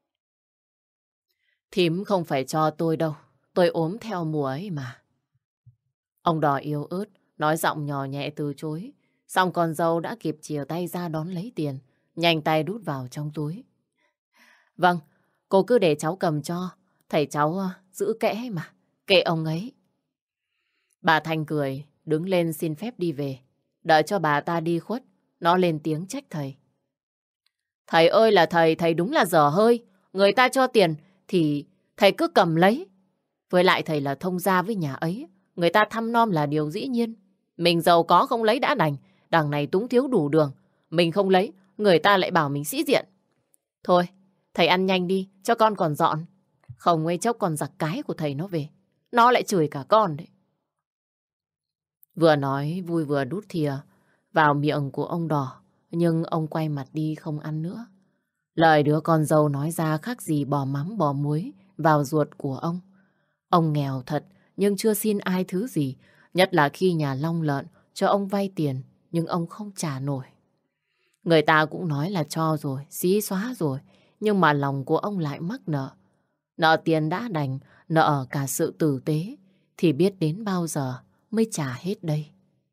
Thím không phải cho tôi đâu. Tôi ốm theo mùa ấy mà. Ông Đỏ yếu ớt, nói giọng nhỏ nhẹ từ chối. Xong con dâu đã kịp chìa tay ra đón lấy tiền. Nhanh tay đút vào trong túi. Vâng, cô cứ để cháu cầm cho. Thầy cháu giữ kẽ mà. Kệ ông ấy. Bà Thanh cười, đứng lên xin phép đi về. Đợi cho bà ta đi khuất, nó lên tiếng trách thầy. Thầy ơi là thầy đúng là dở hơi. Người ta cho tiền thì thầy cứ cầm lấy. Với lại thầy là thông gia với nhà ấy. Người ta thăm nom là điều dĩ nhiên. Mình giàu có không lấy đã đành. Đằng này túng thiếu đủ đường. Mình không lấy, người ta lại bảo mình sĩ diện. Thôi, thầy ăn nhanh đi, cho con còn dọn. Không ngay chốc còn giặc cái của thầy nó về. Nó lại chửi cả con đấy. Vừa nói Vui vừa đút thìa vào miệng của ông Đỏ. Nhưng ông quay mặt đi không ăn nữa. Lời đứa con dâu nói ra khác gì bỏ mắm bỏ muối vào ruột của ông. Ông nghèo thật nhưng chưa xin ai thứ gì. Nhất là khi nhà Long Lợn cho ông vay tiền nhưng ông không trả nổi. Người ta cũng nói là cho rồi, xí xóa rồi. Nhưng mà lòng của ông lại mắc nợ. Nợ tiền đã đành, nợ cả sự tử tế. Thì biết đến bao giờ mới trả hết đây.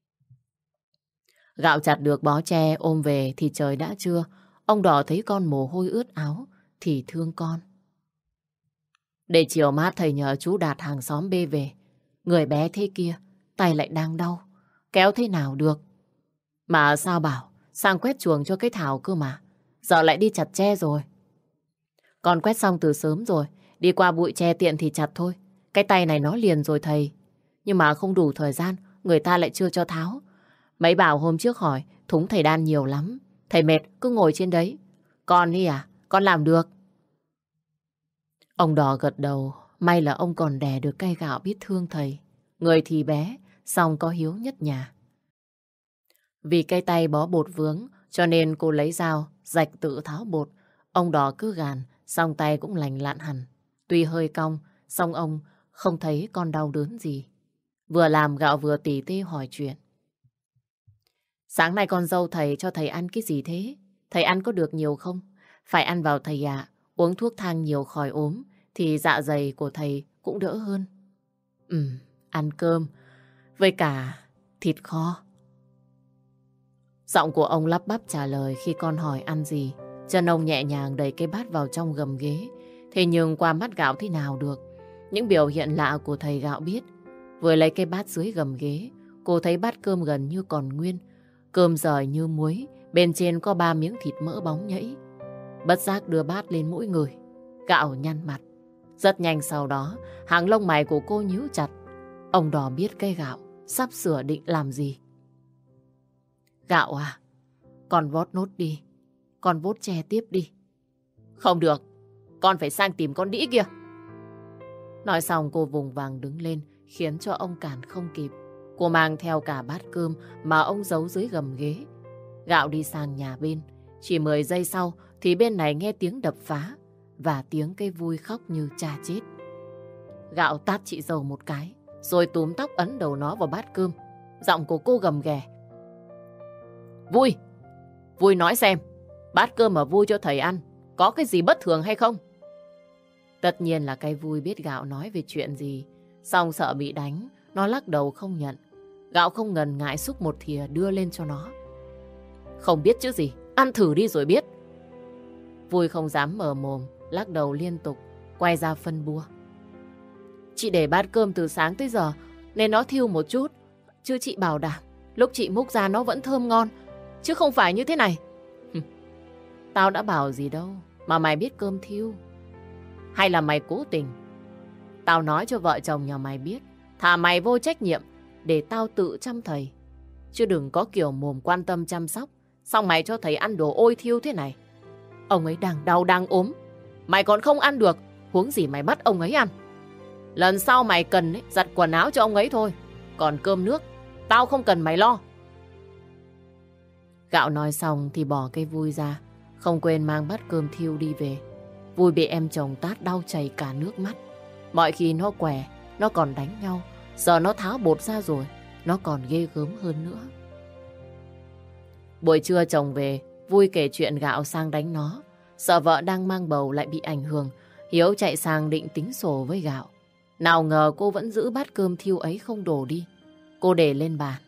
Gạo chặt được bó tre ôm về thì trời đã trưa. Ông Đỏ thấy con mồ hôi ướt áo thì thương con. Để chiều mát thầy nhờ chú Đạt hàng xóm bê về. Người bé thế kia, tay lại đang đau. Kéo thế nào được. Mà sao bảo sang quét chuồng cho cái Thảo cơ mà. Giờ lại đi chặt tre rồi. Con quét xong từ sớm rồi. Đi qua bụi tre tiện thì chặt thôi. Cái tay này nó liền rồi thầy. Nhưng mà không đủ thời gian, người ta lại chưa cho tháo. Mấy bảo hôm trước hỏi, thúng thầy đan nhiều lắm. Thầy mệt, cứ ngồi trên đấy. Con đi à? Con làm được. Ông Đỏ gật đầu. May là ông còn đẻ được cây gạo biết thương thầy. Người thì bé, song có hiếu nhất nhà. Vì cây tay bó bột vướng, cho nên cô lấy dao, rạch tự tháo bột. Ông Đỏ cứ gàn, song tay cũng lành lặn hẳn. Tuy hơi cong, song ông không thấy con đau đớn gì. Vừa làm gạo vừa tỉ tê hỏi chuyện. Sáng nay con dâu thầy cho thầy ăn cái gì thế? Thầy ăn có được nhiều không? Phải ăn vào thầy ạ. Uống thuốc thang nhiều khỏi ốm thì dạ dày của thầy cũng đỡ hơn. Ăn cơm với cả thịt kho. Giọng của ông lắp bắp trả lời khi con hỏi ăn gì. Chân ông nhẹ nhàng đẩy cái bát vào trong gầm ghế. Thế nhưng qua mắt gạo thế nào được. Những biểu hiện lạ của thầy gạo biết. Vừa lấy cái bát dưới gầm ghế, cô thấy bát cơm gần như còn nguyên. Cơm dời như muối, bên trên có 3 miếng thịt mỡ bóng nhẫy. Bất giác đưa bát lên mũi người. Gạo nhăn mặt. Rất nhanh sau đó, hàng lông mày của cô nhíu chặt. Ông Đỏ biết cây gạo sắp sửa định làm gì. Gạo à, con vót nốt đi. Con vót tre tiếp đi. Không được, con phải sang tìm con đĩ kia. Nói xong cô vùng vàng đứng lên, khiến cho ông cản không kịp. Cô mang theo cả bát cơm mà ông giấu dưới gầm ghế. Gạo đi sang nhà bên. Chỉ 10 giây sau thì bên này nghe tiếng đập phá và tiếng cây Vui khóc như cha chết. Gạo tát chị dâu một cái, rồi túm tóc ấn đầu nó vào bát cơm. Giọng của cô gầm ghè. Vui! Vui nói xem, bát cơm mà Vui cho thầy ăn có cái gì bất thường hay không? Tất nhiên là cái Vui biết Gạo nói về chuyện gì. Xong sợ bị đánh, nó lắc đầu không nhận. Gạo không ngần ngại xúc một thìa đưa lên cho nó. Không biết chứ gì, ăn thử đi rồi biết. Vui không dám mở mồm, lắc đầu liên tục, quay ra phân bua. Chị để bát cơm từ sáng tới giờ nên nó thiêu một chút. Chứ chị bảo đảm lúc chị múc ra nó vẫn thơm ngon. Chứ không phải như thế này. Tao đã bảo gì đâu mà mày biết cơm thiêu. Hay là mày cố tình? Tao nói cho vợ chồng nhà mày biết, thà mày vô trách nhiệm để tao tự chăm thầy. Chứ đừng có kiểu mồm quan tâm chăm sóc, xong mày cho thầy ăn đồ ôi thiêu thế này. Ông ấy đang đau đang ốm, mày còn không ăn được, huống gì mày bắt ông ấy ăn. Lần sau mày cần giặt quần áo cho ông ấy thôi. Còn cơm nước, tao không cần mày lo. Gạo nói xong thì bỏ cây Vui ra, không quên mang bát cơm thiêu đi về. Vui bị em chồng tát đau chảy cả nước mắt. Mọi khi nó què, nó còn đánh nhau. Giờ nó tháo bột ra rồi, nó còn ghê gớm hơn nữa. Buổi trưa chồng về, Vui kể chuyện Gạo sang đánh nó. Sợ vợ đang mang bầu lại bị ảnh hưởng, Hiếu chạy sang định tính sổ với Gạo. Nào ngờ cô vẫn giữ bát cơm thiêu ấy không đổ đi. Cô để lên bàn.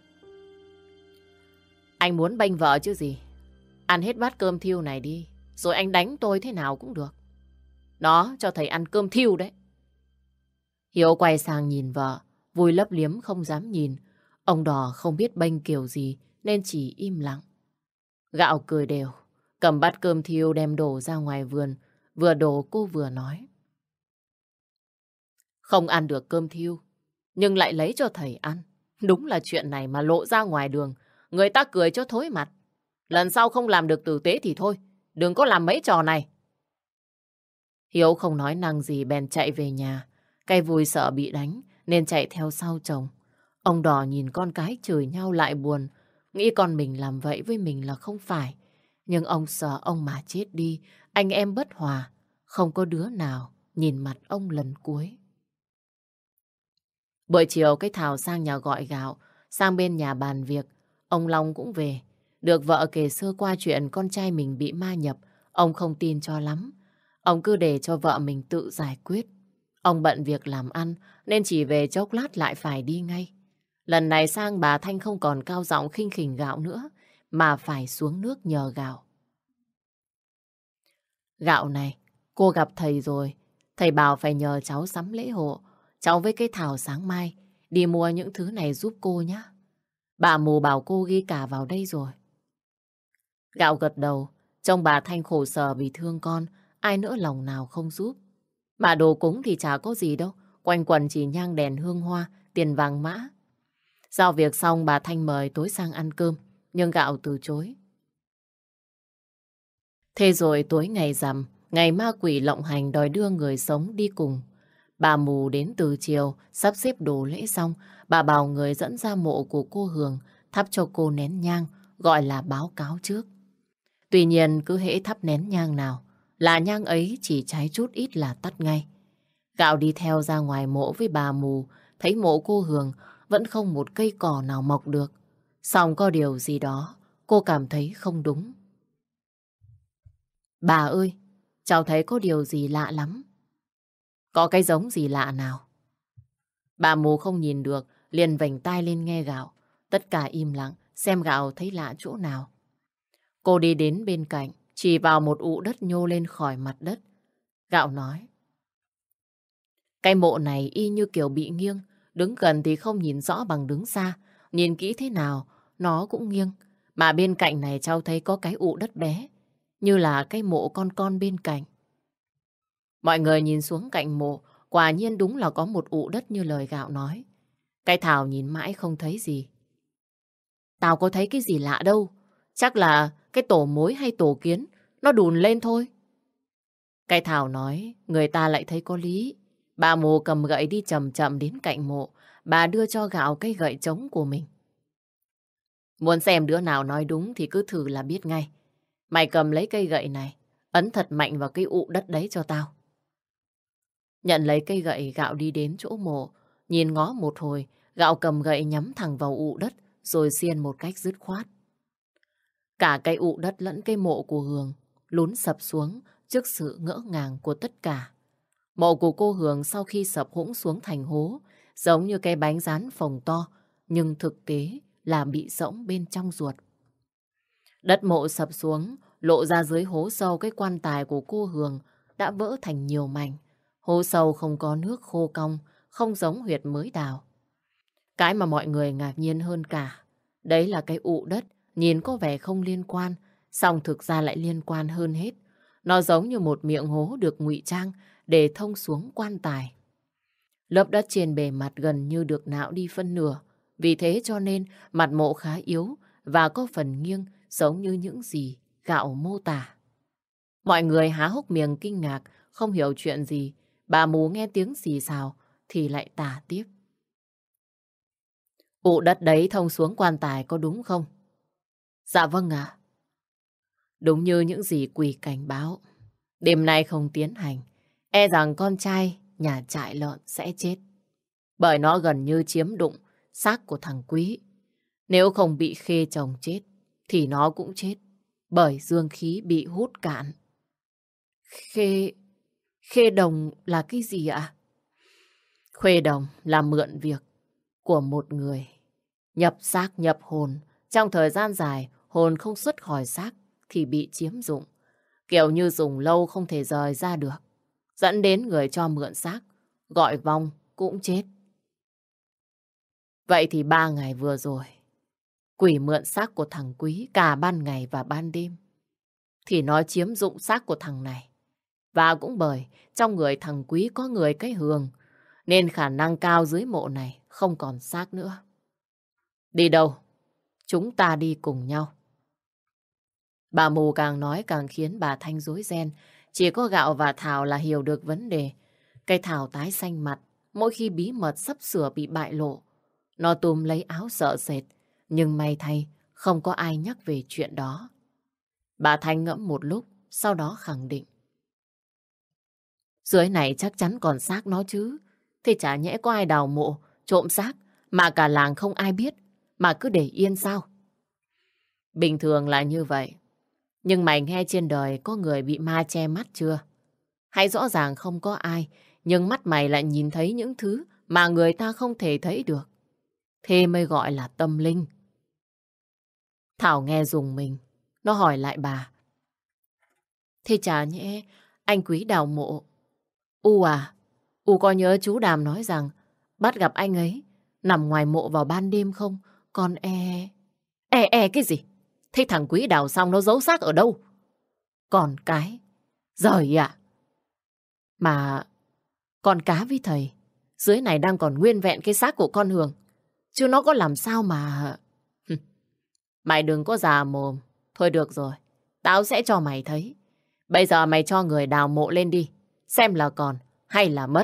Anh muốn bênh vợ chứ gì. Ăn hết bát cơm thiêu này đi, rồi anh đánh tôi thế nào cũng được. Nó cho thầy ăn cơm thiêu đấy. Hiếu quay sang nhìn vợ, Vui lấp liếm không dám nhìn. Ông Đỏ không biết bênh kiểu gì nên chỉ im lặng. Gạo cười đều, cầm bát cơm thiêu đem đổ ra ngoài vườn. Vừa đổ cô vừa nói. Không ăn được cơm thiêu, nhưng lại lấy cho thầy ăn. Đúng là chuyện này mà lộ ra ngoài đường, người ta cười cho thối mặt. Lần sau không làm được tử tế thì thôi, đừng có làm mấy trò này. Hiếu không nói năng gì bèn chạy về nhà. Cái Vui sợ bị đánh nên chạy theo sau chồng. Ông Đỏ nhìn con cái chửi nhau lại buồn, nghĩ con mình làm vậy với mình là không phải. Nhưng ông sợ ông mà chết đi, anh em bất hòa, không có đứa nào nhìn mặt ông lần cuối. Buổi chiều cái Thảo sang nhà gọi Gạo, sang bên nhà bàn việc. Ông Long cũng về. Được vợ kể sơ qua chuyện con trai mình bị ma nhập, ông không tin cho lắm. Ông cứ để cho vợ mình tự giải quyết. Ông bận việc làm ăn nên chỉ về chốc lát lại phải đi ngay. Lần này sang bà Thanh không còn cao giọng khinh khỉnh Gạo nữa, mà phải xuống nước nhờ Gạo. Gạo này, cô gặp thầy rồi. Thầy bảo phải nhờ cháu sắm lễ hộ. Cháu với cái Thảo sáng mai đi mua những thứ này giúp cô nhé. Bà mù bảo cô ghi cả vào đây rồi. Gạo gật đầu, trông bà Thanh khổ sở vì thương con, ai nỡ lòng nào không giúp. Mà đồ cúng thì chả có gì đâu, quanh quần chỉ nhang đèn hương hoa, tiền vàng mã. Giao việc xong bà Thanh mời tối sang ăn cơm, nhưng Gạo từ chối. Thế rồi tối ngày rằm, ngày ma quỷ lộng hành đòi đưa người sống đi cùng. Bà mù đến từ chiều, sắp xếp đồ lễ xong, bà bảo người dẫn ra mộ của cô Hường, thắp cho cô nén nhang, gọi là báo cáo trước. Tuy nhiên cứ hễ thắp nén nhang nào, là nhang ấy chỉ cháy chút ít là tắt ngay. Gạo đi theo ra ngoài mộ với bà mù, thấy mộ cô Hường vẫn không một cây cỏ nào mọc được. Song có điều gì đó, cô cảm thấy không đúng. Bà ơi, cháu thấy có điều gì lạ lắm. Có cái giống gì lạ nào? Bà mù không nhìn được, liền vành tai lên nghe Gạo. Tất cả im lặng, xem Gạo thấy lạ chỗ nào. Cô đi đến bên cạnh, chỉ vào một ụ đất nhô lên khỏi mặt đất. Gạo nói. Cái mộ này y như kiểu bị nghiêng, đứng gần thì không nhìn rõ bằng đứng xa. Nhìn kỹ thế nào, nó cũng nghiêng. Mà bên cạnh này cháu thấy có cái ụ đất bé, như là cái mộ con bên cạnh. Mọi người nhìn xuống cạnh mộ, quả nhiên đúng là có một ụ đất như lời Gạo nói. Cái Thảo nhìn mãi không thấy gì. Tao có thấy cái gì lạ đâu. Chắc là cái tổ mối hay tổ kiến, nó đùn lên thôi. Cái Thảo nói, người ta lại thấy có lý. Bà mù cầm gậy đi chậm chậm đến cạnh mộ. Bà đưa cho Gạo cái gậy trống của mình. Muốn xem đứa nào nói đúng thì cứ thử là biết ngay. Mày cầm lấy cây gậy này, ấn thật mạnh vào cái ụ đất đấy cho tao. Nhận lấy cây gậy, Gạo đi đến chỗ mộ. Nhìn ngó một hồi, Gạo cầm gậy nhắm thẳng vào ụ đất, rồi xiên một cách dứt khoát. Cả cái ụ đất lẫn cây mộ của Hường lún sập xuống trước sự ngỡ ngàng của tất cả. Mộ của cô Hường sau khi sập hũng xuống thành hố, giống như cái bánh rán phồng to, nhưng thực tế là bị rỗng bên trong ruột. Đất mộ sập xuống, lộ ra dưới hố sâu cái quan tài của cô Hường đã vỡ thành nhiều mảnh. Hố sâu không có nước khô cong, không giống huyệt mới đào. Cái mà mọi người ngạc nhiên hơn cả, đấy là cái ụ đất nhìn có vẻ không liên quan, song thực ra lại liên quan hơn hết. Nó giống như một miệng hố được ngụy trang để thông xuống quan tài. Lớp đất trên bề mặt gần như được nạo đi phân nửa, vì thế cho nên mặt mộ khá yếu và có phần nghiêng giống như những gì Gạo mô tả. Mọi người há hốc miệng kinh ngạc, không hiểu chuyện gì. Bà mù nghe tiếng xì xào thì lại tả tiếp. Ụ đất đấy thông xuống quan tài có đúng không? Dạ vâng ạ. Đúng như những gì quỷ cảnh báo. Đêm nay không tiến hành, e rằng con trai nhà trại lợn sẽ chết. Bởi nó gần như chiếm đụng xác của thằng Quý. Nếu không bị Khê chồng chết, thì nó cũng chết. Bởi dương khí bị hút cạn. Khê... Khê đồng là cái gì ạ? Khuê đồng là mượn việc của một người. Nhập xác nhập hồn. Trong thời gian dài, hồn không xuất khỏi xác thì bị chiếm dụng. Kiểu như dùng lâu không thể rời ra được. Dẫn đến người cho mượn xác, gọi vong cũng chết. Vậy thì 3 ngày vừa rồi, quỷ mượn xác của thằng Quý cả ban ngày và ban đêm. Thì nó chiếm dụng xác của thằng này. Và cũng bởi trong người thằng Quý có người cái Hường, nên khả năng cao dưới mộ này không còn xác nữa. Đi đâu? Chúng ta đi cùng nhau. Bà mù càng nói càng khiến bà Thanh rối ren. Chỉ có Gạo và Thảo là hiểu được vấn đề. Cây Thảo tái xanh mặt mỗi khi bí mật sắp sửa bị bại lộ. Nó túm lấy áo sợ sệt, nhưng may thay không có ai nhắc về chuyện đó. Bà Thanh ngẫm một lúc, sau đó khẳng định. Dưới này chắc chắn còn xác nó chứ. Thì chả nhẽ có ai đào mộ, trộm xác, mà cả làng không ai biết, mà cứ để yên sao? Bình thường là như vậy. Nhưng mày nghe trên đời có người bị ma che mắt chưa? Hay rõ ràng không có ai, nhưng mắt mày lại nhìn thấy những thứ mà người ta không thể thấy được. Thế mới gọi là tâm linh. Thảo nghe rùng mình, nó hỏi lại bà. Thế chả nhẽ anh Quý đào mộ? U à, U có nhớ chú Đàm nói rằng bắt gặp anh ấy nằm ngoài mộ vào ban đêm không? Con e... cái gì? Thế thằng Quý đào xong nó giấu xác ở đâu? Còn cái... Giời ạ! Mà con cá với thầy, dưới này đang còn nguyên vẹn cái xác của con Hường. Chứ nó có làm sao mà... Mày đừng có già mồm. Thôi được rồi, tao sẽ cho mày thấy. Bây giờ mày cho người đào mộ lên đi, xem là còn hay là mất.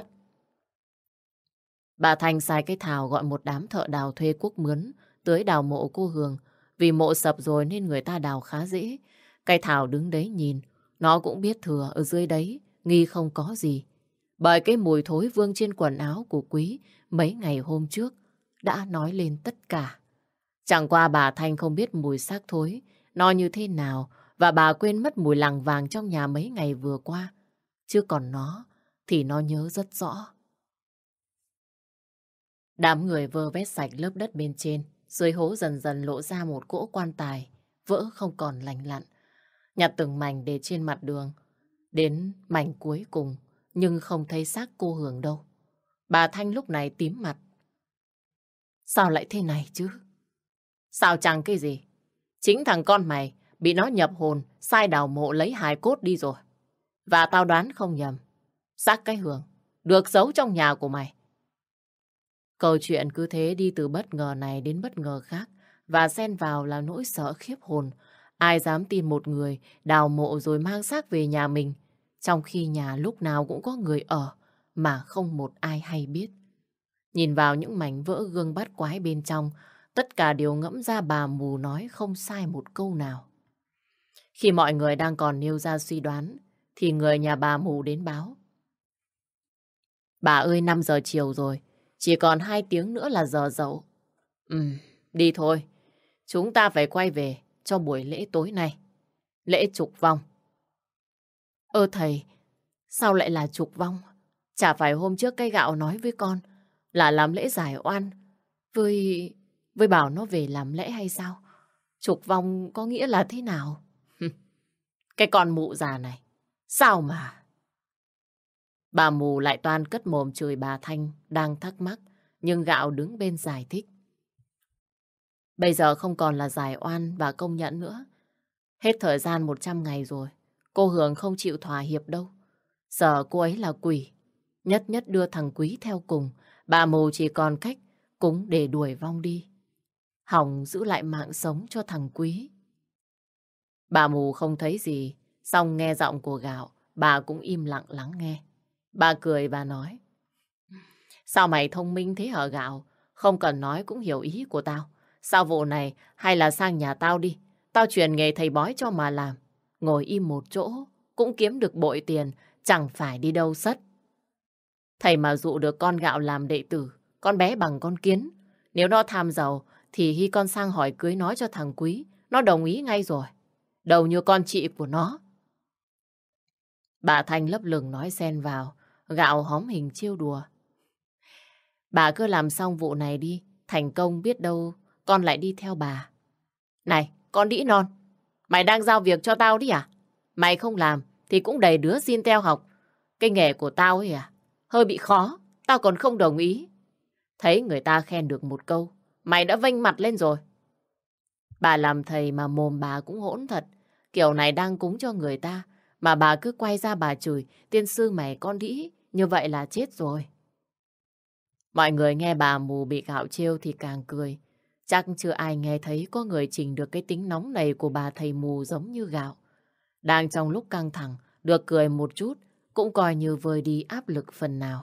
Bà Thanh sai cái thào gọi một đám thợ đào thuê cuốc mướn tới đào mộ cô Hường. Vì mộ sập rồi nên người ta đào khá dễ. Cái thào đứng đấy nhìn, nó cũng biết thừa ở dưới đấy nghi không có gì. Bởi cái mùi thối vương trên quần áo của Quý mấy ngày hôm trước đã nói lên tất cả. Chẳng qua bà Thanh không biết mùi xác thối nó như thế nào và bà quên mất mùi lằng vàng trong nhà mấy ngày vừa qua. Chứ còn nó thì nó nhớ rất rõ. Đám người vơ vét sạch lớp đất bên trên, dưới hố dần dần lộ ra một cỗ quan tài, vỡ không còn lành lặn. Nhặt từng mảnh để trên mặt đường, đến mảnh cuối cùng, nhưng không thấy xác cô Hường đâu. Bà Thanh lúc này tím mặt. Sao lại thế này chứ? Sao chẳng cái gì? Chính thằng con mày bị nó nhập hồn, sai đào mộ lấy hài cốt đi rồi. Và tao đoán không nhầm, xác cái Hường được giấu trong nhà của mày. Câu chuyện cứ thế đi từ bất ngờ này đến bất ngờ khác và xen vào là nỗi sợ khiếp hồn. Ai dám tin một người đào mộ rồi mang xác về nhà mình, trong khi nhà lúc nào cũng có người ở mà không một ai hay biết. Nhìn vào những mảnh vỡ gương bát quái bên trong, tất cả đều ngẫm ra bà mù nói không sai một câu nào. Khi mọi người đang còn nêu ra suy đoán, thì người nhà bà mù đến báo. Bà ơi, 5 giờ chiều rồi, chỉ còn 2 tiếng nữa là giờ dậu. Đi thôi, chúng ta phải quay về cho buổi lễ tối nay. Lễ trục vong. Thầy, sao lại là trục vong? Chả phải hôm trước cây gạo nói với con là làm lễ giải oan với bảo nó về làm lễ hay sao? Trục vong có nghĩa là thế nào? Cái con mụ già này, sao mà... Bà mù lại toan cất mồm chửi bà Thanh đang thắc mắc, nhưng gạo đứng bên giải thích. Bây giờ không còn là giải oan và công nhận nữa. Hết thời gian 100 ngày rồi, cô Hường không chịu thỏa hiệp đâu. Giờ cô ấy là quỷ, nhất nhất đưa thằng Quý theo cùng. Bà mù chỉ còn cách cúng để đuổi vong đi, hỏng giữ lại mạng sống cho thằng Quý. Bà mù không thấy gì, xong nghe giọng của gạo, bà cũng im lặng lắng nghe. Bà cười và nói, sao mày thông minh thế hả gạo? Không cần nói cũng hiểu ý của tao. Sao vụ này hay là sang nhà tao đi, tao truyền nghề thầy bói cho mà làm. Ngồi im một chỗ cũng kiếm được bội tiền, chẳng phải đi đâu sất. Thầy mà dụ được con gạo làm đệ tử, con bé bằng con kiến. Nếu nó tham giàu thì khi con sang hỏi cưới nó cho thằng Quý, nó đồng ý ngay rồi. Đầu như con chị của nó. Bà Thanh lấp lửng nói xen vào, gạo hóm hình trêu đùa. Bà cứ làm xong vụ này đi, thành công biết đâu con lại đi theo bà. Này, con đĩ non, mày đang giao việc cho tao đi à? Mày không làm thì cũng đầy đứa xin theo học. Cái nghề của tao ấy à, hơi bị khó, tao còn không đồng ý. Thấy người ta khen được một câu, mày đã vênh mặt lên rồi. Bà làm thầy mà mồm bà cũng hỗn thật. Kiểu này đang cúng cho người ta, mà bà cứ quay ra bà chửi, tiên sư mày con đĩ, như vậy là chết rồi. Mọi người nghe bà mù bị gạo trêu thì càng cười. Chắc chưa ai nghe thấy có người chỉnh được cái tính nóng này của bà thầy mù giống như gạo. Đang trong lúc căng thẳng, được cười một chút, cũng coi như vơi đi áp lực phần nào.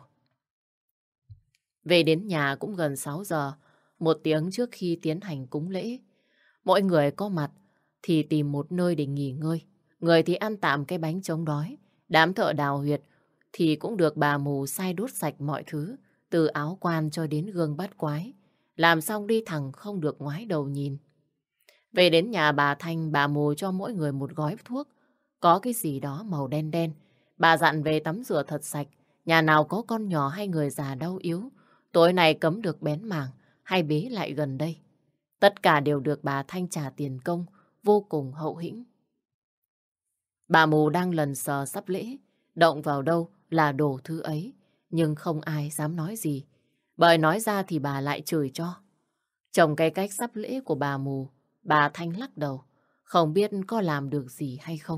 Về đến nhà cũng gần 6 giờ, 1 tiếng trước khi tiến hành cúng lễ. Mỗi người có mặt thì tìm một nơi để nghỉ ngơi. Người thì ăn tạm cái bánh chống đói. Đám thợ đào huyệt thì cũng được bà mù sai đốt sạch mọi thứ, từ áo quan cho đến gương bát quái. Làm xong đi thẳng không được ngoái đầu nhìn. Về đến nhà bà Thanh, bà mù cho mỗi người một gói thuốc. Có cái gì đó màu đen đen. Bà dặn về tắm rửa thật sạch. Nhà nào có con nhỏ hay người già đau yếu, tối nay cấm được bén mảng hay bế lại gần đây. Tất cả đều được bà Thanh trả tiền công, vô cùng hậu hĩnh. Bà mù đang lần sờ sắp lễ, động vào đâu là đổ thứ ấy, nhưng không ai dám nói gì. Bởi nói ra thì bà lại chửi cho. Trông cái cách sắp lễ của bà mù, bà Thanh lắc đầu, không biết có làm được gì hay không.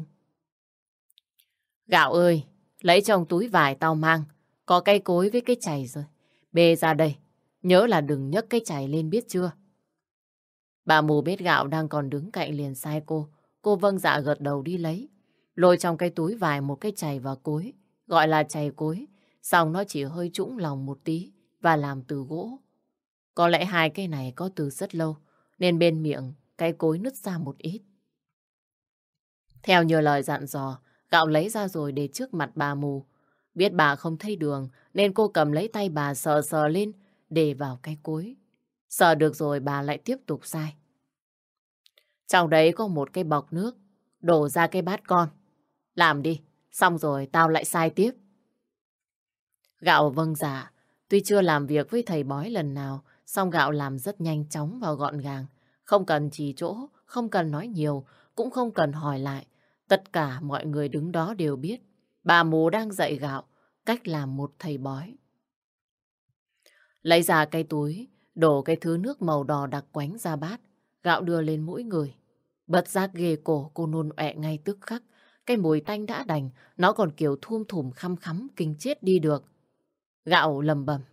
Gạo ơi, lấy trong túi vải tao mang, có cây cối với cái chày rồi. Bê ra đây, nhớ là đừng nhấc cái chày lên biết chưa? Bà mù biết Gạo đang còn đứng cạnh liền sai cô. Cô vâng dạ gật đầu đi lấy. Lôi trong cái túi vải một cái chày và cối, gọi là chày cối. Xong nó chỉ hơi trũng lòng một tí và làm từ gỗ. Có lẽ hai cái này có từ rất lâu, nên bên miệng cái cối nứt ra một ít. Theo như lời dặn dò, Gạo lấy ra rồi để trước mặt bà mù. Biết bà không thấy đường, nên cô cầm lấy tay bà sờ sờ lên, để vào cái cối. Sờ được rồi bà lại tiếp tục sai. Trong đấy có một cái bọc nước, đổ ra cái bát con. Làm đi, xong rồi tao lại sai tiếp. Gạo vâng dạ, tuy chưa làm việc với thầy bói lần nào, song Gạo làm rất nhanh chóng và gọn gàng. Không cần chỉ chỗ, không cần nói nhiều, cũng không cần hỏi lại. Tất cả mọi người đứng đó đều biết bà mù đang dạy Gạo cách làm một thầy bói. Lấy ra cái túi, đổ cái thứ nước màu đỏ đặc quánh ra bát. Gạo đưa lên mũi người. Bất giác ghê cổ cô nôn ọe ngay tức khắc. Cái mùi tanh đã đành, nó còn kiểu thum thủm khăm khắm kinh chết đi được. Gạo lầm bầm.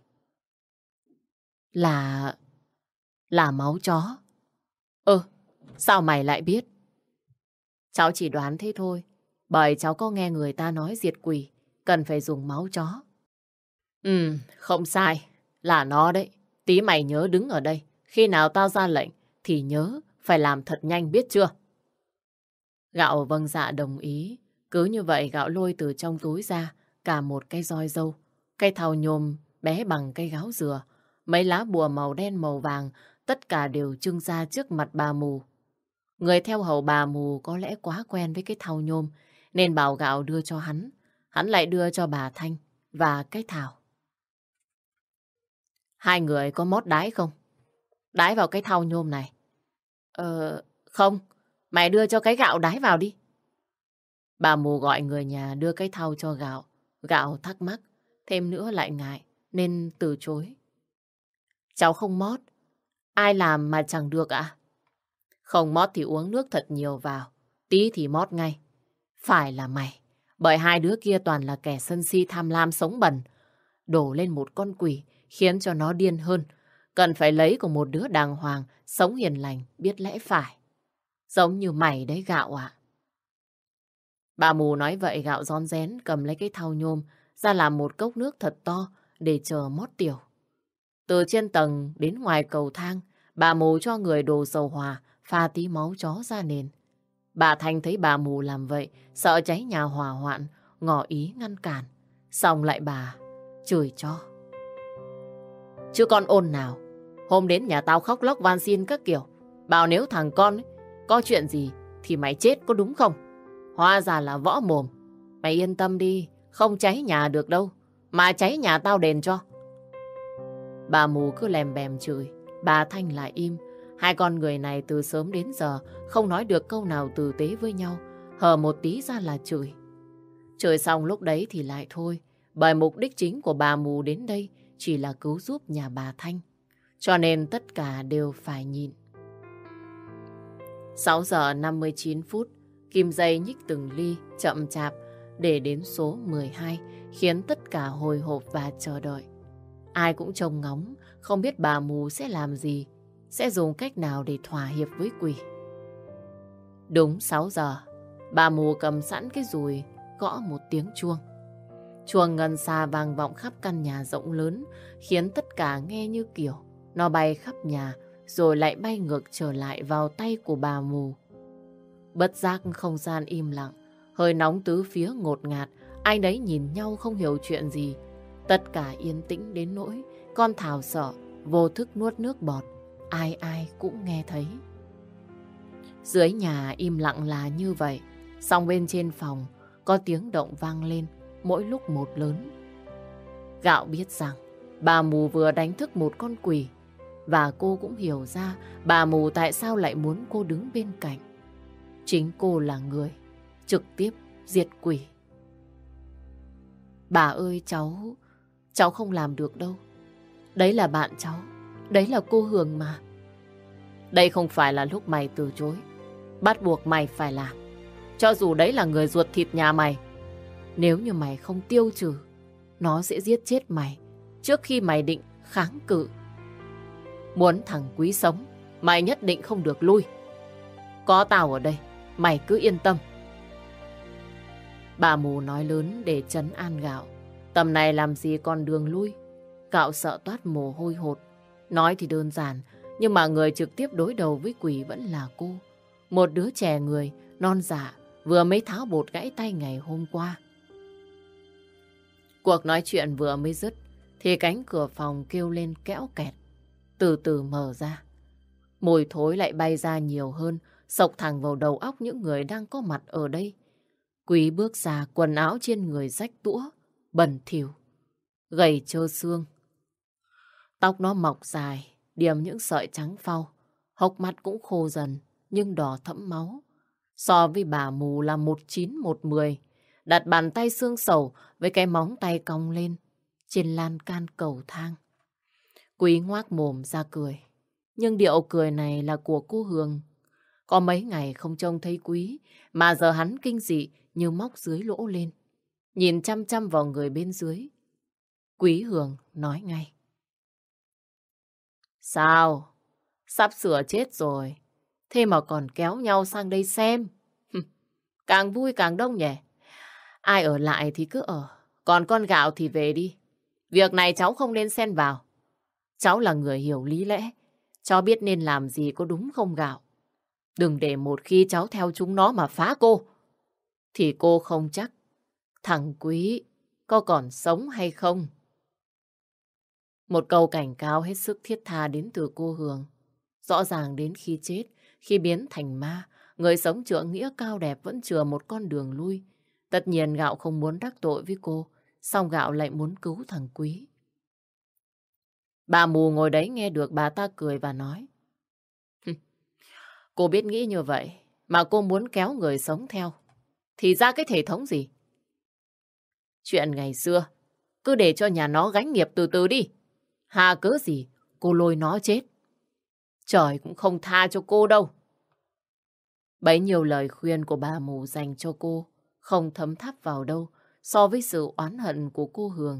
Là máu chó. Sao mày lại biết? Cháu chỉ đoán thế thôi. Bởi cháu có nghe người ta nói diệt quỷ cần phải dùng máu chó. Không sai. Là nó đấy. Tí mày nhớ đứng ở đây. Khi nào tao ra lệnh thì nhớ phải làm thật nhanh biết chưa? Gạo vâng dạ đồng ý. Cứ như vậy Gạo lôi từ trong túi ra cả một cái roi dâu, cây thau nhôm bé bằng cây gáo dừa, mấy lá bùa màu đen màu vàng, tất cả đều trưng ra trước mặt bà mù. Người theo hầu bà mù có lẽ quá quen với cái thau nhôm, nên bảo Gạo đưa cho hắn. Hắn lại đưa cho bà Thanh và cái thảo. Hai người có mót đái không? Đái vào cái thau nhôm này. Không. Mày đưa cho cái Gạo đái vào đi. Bà mù gọi người nhà đưa cái thau cho Gạo. Gạo thắc mắc, thêm nữa lại ngại, nên từ chối. Cháu không mót. Ai làm mà chẳng được ạ? Không mót thì uống nước thật nhiều vào. Tí thì mót ngay. Phải là mày. Bởi hai đứa kia toàn là kẻ sân si tham lam sống bẩn. Đổ lên một con quỷ khiến cho nó điên hơn. Cần phải lấy của một đứa đàng hoàng, sống hiền lành, biết lẽ phải. Giống như mày đấy Gạo ạ. Bà mù nói vậy Gạo rón rén cầm lấy cái thau nhôm ra làm một cốc nước thật to để chờ mót tiểu. Từ trên tầng đến ngoài cầu thang, bà mù cho người đổ dầu hỏa pha tí máu chó ra nền. Bà Thanh thấy bà mù làm vậy, sợ cháy nhà hỏa hoạn, ngỏ ý ngăn cản. Xong lại bà chửi cho. Chứ con ôn nào, hôm đến nhà tao khóc lóc van xin các kiểu. Bảo nếu thằng con ấy, có chuyện gì thì mày chết có đúng không? Hóa ra là võ mồm. Mày yên tâm đi, không cháy nhà được đâu. Mà cháy nhà tao đền cho. Bà mù cứ lèm bèm chửi, bà Thanh lại im. Hai con người này từ sớm đến giờ không nói được câu nào tử tế với nhau. Hở một tí ra là chửi. Chửi xong lúc đấy thì lại thôi. Bởi mục đích chính của bà mù đến đây chỉ là cứu giúp nhà bà Thanh. Cho nên tất cả đều phải nhịn. 6 giờ 59 phút, kim dây nhích từng ly chậm chạp để đến số 12, khiến tất cả hồi hộp và chờ đợi. Ai cũng trông ngóng, không biết bà mù sẽ làm gì, sẽ dùng cách nào để thỏa hiệp với quỷ. Đúng 6 giờ, bà mù cầm sẵn cái dùi, gõ một tiếng chuông. Chuông ngân xa vang vọng khắp căn nhà rộng lớn, khiến tất cả nghe như kiểu nó bay khắp nhà, rồi lại bay ngược trở lại vào tay của bà mù. Bất giác không gian im lặng, hơi nóng tứ phía ngột ngạt, ai nấy nhìn nhau không hiểu chuyện gì. Tất cả yên tĩnh đến nỗi con Thảo sợ, vô thức nuốt nước bọt, ai ai cũng nghe thấy. Dưới nhà im lặng là như vậy, song bên trên phòng có tiếng động vang lên, mỗi lúc một lớn. Gạo biết rằng bà mù vừa đánh thức một con quỷ, và cô cũng hiểu ra bà mù tại sao lại muốn cô đứng bên cạnh. Chính cô là người trực tiếp diệt quỷ. Bà ơi cháu không làm được đâu. Đấy là bạn cháu. Đấy là cô Hường mà. Đây không phải là lúc mày từ chối. Bắt buộc mày phải làm. Cho dù đấy là người ruột thịt nhà mày. Nếu như mày không tiêu trừ, nó sẽ giết chết mày trước khi mày định kháng cự. Muốn thằng Quý sống, mày nhất định không được lui. Có tao ở đây, mày cứ yên tâm. Bà mù nói lớn để trấn an Gạo. Tầm này làm gì còn đường lui. Gạo sợ toát mồ hôi hột. Nói thì đơn giản, nhưng mà người trực tiếp đối đầu với quỷ vẫn là cô. Một đứa trẻ người, non dạ, vừa mới tháo bột gãy tay ngày hôm qua. Cuộc nói chuyện vừa mới dứt, thì cánh cửa phòng kêu lên kéo kẹt, từ từ mở ra. Mùi thối lại bay ra nhiều hơn, xộc thẳng vào đầu óc những người đang có mặt ở đây. Quý bước ra, quần áo trên người rách tũa, bẩn thỉu, gầy trơ xương. Tóc nó mọc dài, điểm những sợi trắng phau, hốc mắt cũng khô dần, nhưng đỏ thẫm máu. So với bà mù là 19-110, đặt bàn tay xương sầu với cái móng tay cong lên trên lan can cầu thang. Quý ngoác mồm ra cười, nhưng điệu cười này là của cô Hường. Có mấy ngày không trông thấy Quý, mà giờ hắn kinh dị như móc dưới lỗ lên, nhìn chăm chăm vào người bên dưới. Quý Hường nói ngay. Sao? Sắp sửa chết rồi, thế mà còn kéo nhau sang đây xem. Càng vui càng đông nhỉ. Ai ở lại thì cứ ở, còn con Gạo thì về đi. Việc này cháu không nên xen vào. Cháu là người hiểu lý lẽ, cháu biết nên làm gì có đúng không Gạo. Đừng để một khi cháu theo chúng nó mà phá cô, thì cô không chắc thằng Quý có còn sống hay không. Một câu cảnh cáo hết sức thiết tha đến từ cô Hường. Rõ ràng đến khi chết, khi biến thành ma, người sống trượng nghĩa cao đẹp vẫn chừa một con đường lui. Tất nhiên Gạo không muốn đắc tội với cô, song Gạo lại muốn cứu thằng Quý. Bà mù ngồi đấy nghe được bà ta cười và nói. Cô biết nghĩ như vậy, mà cô muốn kéo người sống theo. Thì ra cái thể thống gì? Chuyện ngày xưa, cứ để cho nhà nó gánh nghiệp từ từ đi. Hà cớ gì, cô lôi nó chết. Trời cũng không tha cho cô đâu. Bấy nhiêu lời khuyên của bà mù dành cho cô không thấm tháp vào đâu so với sự oán hận của cô Hường.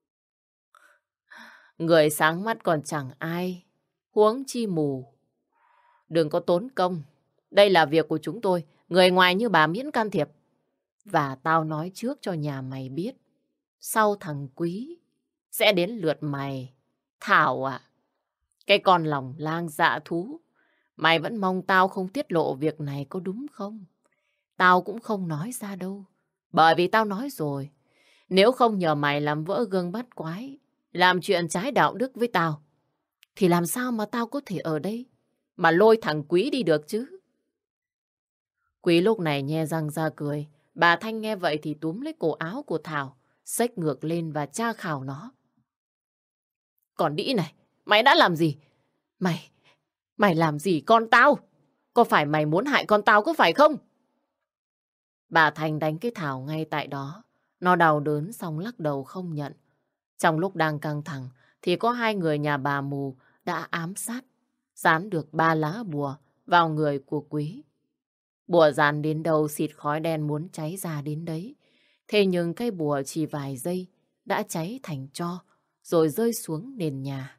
Người sáng mắt còn chẳng ai, huống chi mù. Đừng có tốn công. Đây là việc của chúng tôi, người ngoài như bà miễn can thiệp. Và tao nói trước cho nhà mày biết, sau thằng Quý sẽ đến lượt mày. Thảo à, cái con lòng lang dạ thú, mày vẫn mong tao không tiết lộ việc này có đúng không? Tao cũng không nói ra đâu. Bởi vì tao nói rồi, nếu không nhờ mày làm vỡ gương bắt quái, làm chuyện trái đạo đức với tao, thì làm sao mà tao có thể ở đây mà lôi thằng Quý đi được chứ? Quý lúc này nhe răng ra cười. Bà Thanh nghe vậy thì túm lấy cổ áo của Thảo, xách ngược lên và tra khảo nó. Còn đĩ này, mày đã làm gì? Mày làm gì con tao? Có phải mày muốn hại con tao có phải không? Bà Thanh đánh cái Thảo ngay tại đó. Nó đau đớn xong lắc đầu không nhận. Trong lúc đang căng thẳng thì có hai người nhà bà mù đã ám sát, dán được 3 lá bùa vào người của Quý. Bùa dán đến đâu xịt khói đen muốn cháy ra đến đấy. Thế nhưng cây bùa chỉ vài giây đã cháy thành tro rồi rơi xuống nền nhà.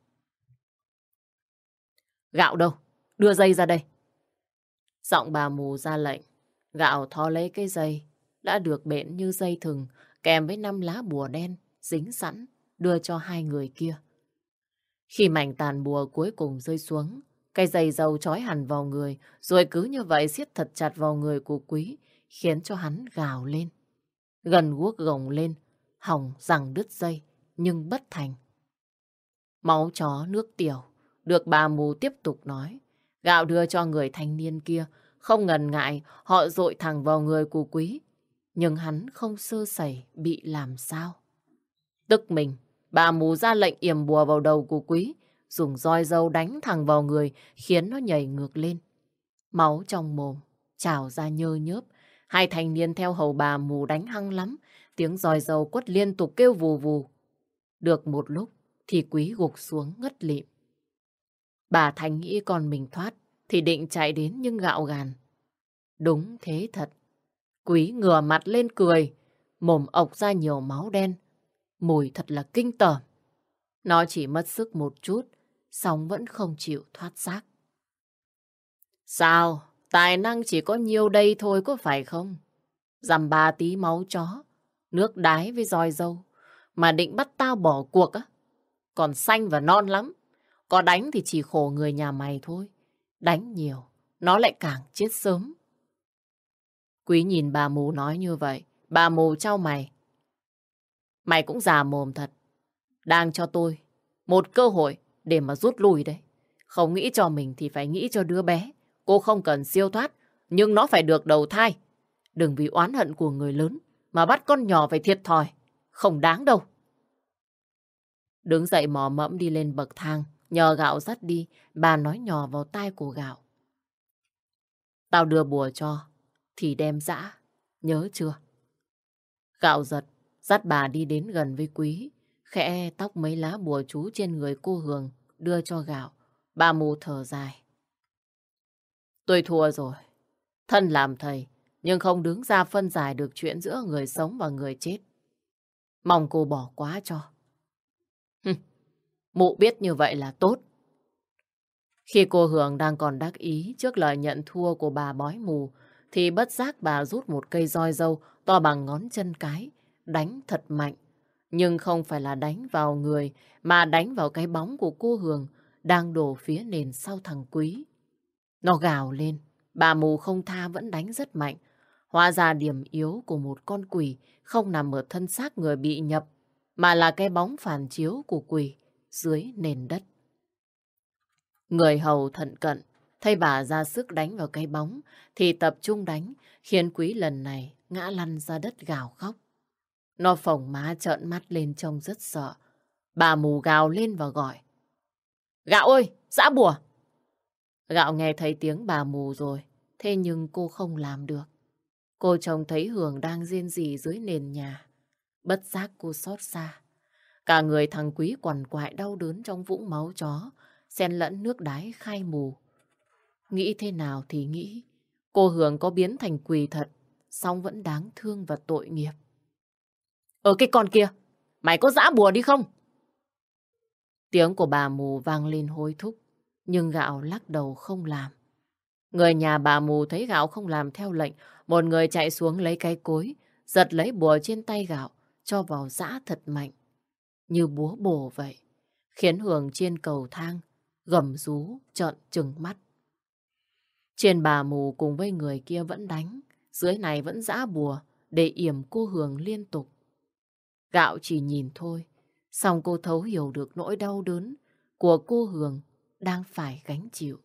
Gạo đâu? Đưa dây ra đây. Giọng bà mù ra lệnh. Gạo thò lấy cái dây đã được bện như dây thừng kèm với 5 lá bùa đen dính sẵn đưa cho hai người kia. Khi mảnh tàn bùa cuối cùng rơi xuống, cái dây dầu trói hẳn vào người rồi cứ như vậy siết thật chặt vào người của Quý, khiến cho hắn gào lên. Gần guốc gồng lên, hỏng rằng đứt dây nhưng bất thành. Máu chó nước tiểu được bà mù tiếp tục nói. Gạo đưa cho người thanh niên kia, không ngần ngại họ dội thẳng vào người của Quý. Nhưng hắn không sơ sẩy bị làm sao. Tức mình, bà mù ra lệnh yểm bùa vào đầu của Quý, dùng roi dâu đánh thẳng vào người khiến nó nhảy ngược lên. Máu trong mồm trào ra nhơ nhớp. Hai thanh niên theo hầu bà mù đánh hăng lắm, tiếng roi dâu quất liên tục kêu vù vù. Được một lúc, thì Quý gục xuống ngất lịm. Bà Thành nghĩ con mình thoát thì định chạy đến nhưng gạo gàn. Đúng thế thật. Quý ngửa mặt lên cười, mồm ộc ra nhiều máu đen. Mùi thật là kinh tởm. Nó chỉ mất sức một chút, xong vẫn không chịu thoát xác. Sao? Tài năng chỉ có nhiêu đây thôi có phải không? Dằm 3 tí máu chó, nước đái với roi dâu. Mà định bắt tao bỏ cuộc á? Còn xanh và non lắm. Có đánh thì chỉ khổ người nhà mày thôi. Đánh nhiều, nó lại càng chết sớm. Quý nhìn bà mù nói như vậy. Bà mù chau mày. Mày cũng già mồm thật. Đang cho tôi một cơ hội để mà rút lui đấy. Không nghĩ cho mình thì phải nghĩ cho đứa bé. Cô không cần siêu thoát, nhưng nó phải được đầu thai. Đừng vì oán hận của người lớn mà bắt con nhỏ phải thiệt thòi. Không đáng đâu. Đứng dậy mò mẫm đi lên bậc thang, nhờ Gạo dắt đi, bà nói nhỏ vào tai của Gạo. Tao đưa bùa cho, thì đem dã, nhớ chưa? Gạo giật, dắt bà đi đến gần với Quý, khẽ tóc mấy lá bùa chú trên người cô Hường, đưa cho Gạo. Bà mù thở dài. Tôi thua rồi. Thân làm thầy, nhưng không đứng ra phân giải được chuyện giữa người sống và người chết. Mong cô bỏ qua cho. Mụ biết như vậy là tốt. Khi cô Hường đang còn đắc ý trước lời nhận thua của bà bói mù, thì bất giác bà rút một cây roi dâu to bằng ngón chân cái, đánh thật mạnh. Nhưng không phải là đánh vào người, mà đánh vào cái bóng của cô Hường đang đổ phía nền sau thằng Quý. Nó gào lên, bà mù không tha vẫn đánh rất mạnh. Hóa ra điểm yếu của một con quỷ không nằm ở thân xác người bị nhập, mà là cái bóng phản chiếu của quỷ dưới nền đất. Người hầu thận cận, thấy bà ra sức đánh vào cái bóng, thì tập trung đánh, khiến Quý lần này ngã lăn ra đất gào khóc. Nó phồng má trợn mắt lên trông rất sợ. Bà mù gào lên và gọi. Gạo ơi, giã bùa! Gạo nghe thấy tiếng bà mù rồi, thế nhưng cô không làm được. Cô trông thấy Hường đang rên rỉ dưới nền nhà. Bất giác cô xót xa. Cả người thằng Quý quằn quại đau đớn trong vũng máu chó, xen lẫn nước đái khai mù. Nghĩ thế nào thì nghĩ, cô Hường có biến thành quỷ thật, song vẫn đáng thương và tội nghiệp. Cái con kia, mày có giã bùa đi không? Tiếng của bà mù vang lên hối thúc, nhưng Gạo lắc đầu không làm. Người nhà bà mù thấy Gạo không làm theo lệnh, một người chạy xuống lấy cái cối, giật lấy bùa trên tay Gạo, cho vào giã thật mạnh, như búa bổ vậy, khiến Hường trên cầu thang gầm rú trợn trừng mắt. Trên bà mù cùng với người kia vẫn đánh, dưới này vẫn giã bùa để yểm cô Hường liên tục. Gạo chỉ nhìn thôi, song cô thấu hiểu được nỗi đau đớn của cô Hường đang phải gánh chịu.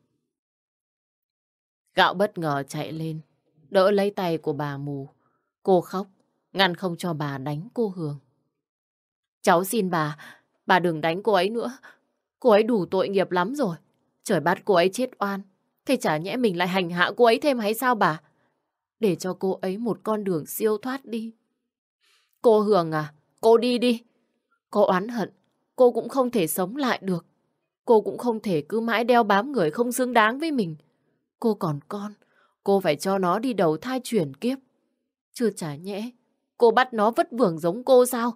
Gạo bất ngờ chạy lên, đỡ lấy tay của bà mù. Cô khóc, ngăn không cho bà đánh cô Hường. Cháu xin bà đừng đánh cô ấy nữa. Cô ấy đủ tội nghiệp lắm rồi. Trời bắt cô ấy chết oan, thế chả nhẽ mình lại hành hạ cô ấy thêm hay sao bà? Để cho cô ấy một con đường siêu thoát đi. Cô Hường à, cô đi đi. Cô oán hận, cô cũng không thể sống lại được. Cô cũng không thể cứ mãi đeo bám người không xứng đáng với mình. Cô còn con, cô phải cho nó đi đầu thai chuyển kiếp. Chưa chả nhẽ, cô bắt nó vất vưởng giống cô sao?